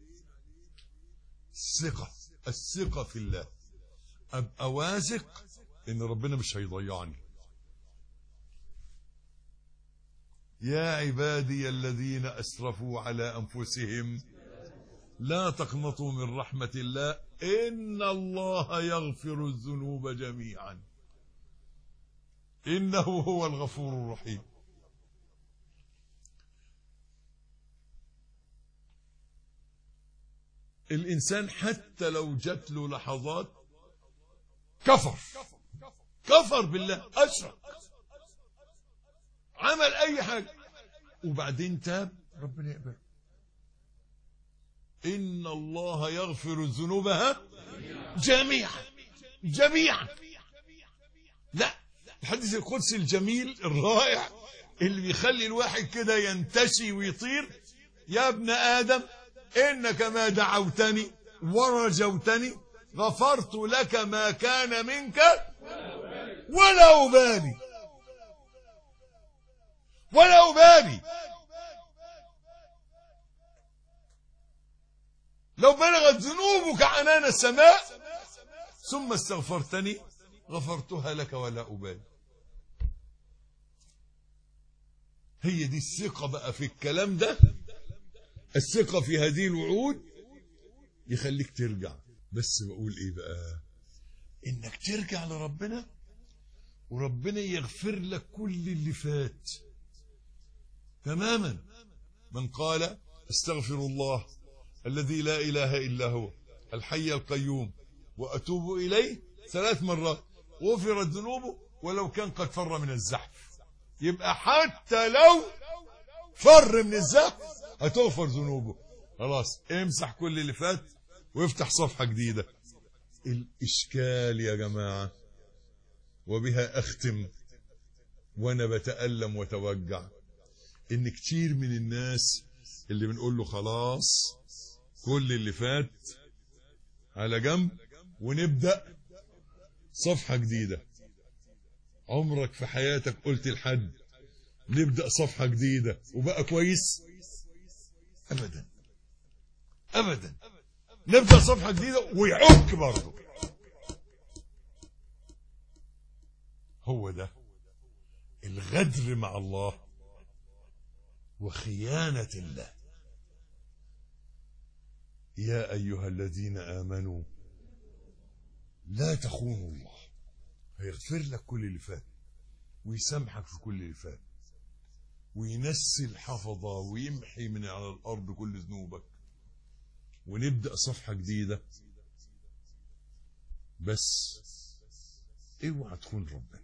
الثقة في الله. أبقى واثق إن ربنا مش هيضيعني. يا عبادي الذين أسرفوا على أنفسهم لا تقنطوا من رحمة الله إن الله يغفر الذنوب جميعا إنه هو الغفور الرحيم. الإنسان حتى لو جات له لحظات كفر بالله، أشرك، عمل أي حاجة، وبعدين تاب، ربنا يقبل. إن الله يغفر الذنوب جميعا. لا، الحديث القدسي الجميل الرائع اللي بيخلي الواحد كده ينتشي ويطير: يا ابن آدم إنك ما دعوتني ورجوتني غفرت لك ما كان منك ولا أبالي. لو بلغت ذنوبك عنان السماء ثم استغفرتني غفرتها لك ولا أبالي. هي دي الثقة بقى في الكلام ده، الثقة في هذه الوعود يخليك ترجع. بس بقول ايه بقى؟ انك ترجع لربنا وربنا يغفر لك كل اللي فات تماما. من قال استغفر الله الذي لا إله إلا هو الحي القيوم وأتوب إليه 3 مرات غفرت ذنوبه ولو كان قد فر من الزحف. يبقى حتى لو فر من الزحف هتغفر ذنوبه. خلاص، امسح كل اللي فات وافتح صفحة جديدة. الإشكال يا جماعة، وبها أختم وأنا بتألم وتوجع، إن كتير من الناس اللي بنقول له خلاص كل اللي فات على جنب ونبدأ صفحة جديدة. عمرك في حياتك قلت لحد نبدأ صفحة جديدة وبقى كويس؟ أبدا أبدا. نبدأ صفحة جديدة ويعك برضه. هو ده الغدر مع الله وخيانة الله. يا أيها الذين آمنوا لا تخونوا الله. هيغفر لك كل اللي فات ويسامحك في كل اللي فات وينسي الحفظة ويمحي من على الأرض كل ذنوبك، ونبدأ صفحة جديدة. بس اوعى تكون ربنا.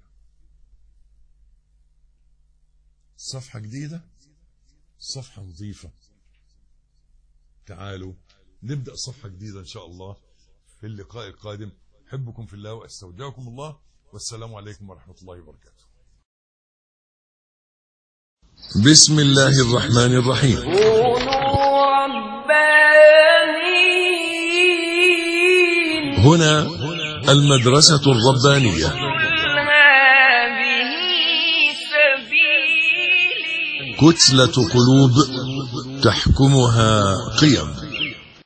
صفحة جديدة، صفحة نظيفة. تعالوا نبدأ صفحة جديدة إن شاء الله في اللقاء القادم. أحبكم في الله وأستودعكم الله، والسلام عليكم ورحمة الله وبركاته. بسم الله الرحمن الرحيم. كونوا ربانيين. هنا المدرسة الربانية. هذه سبيلي. كتلة قلوب تحكمها قيم.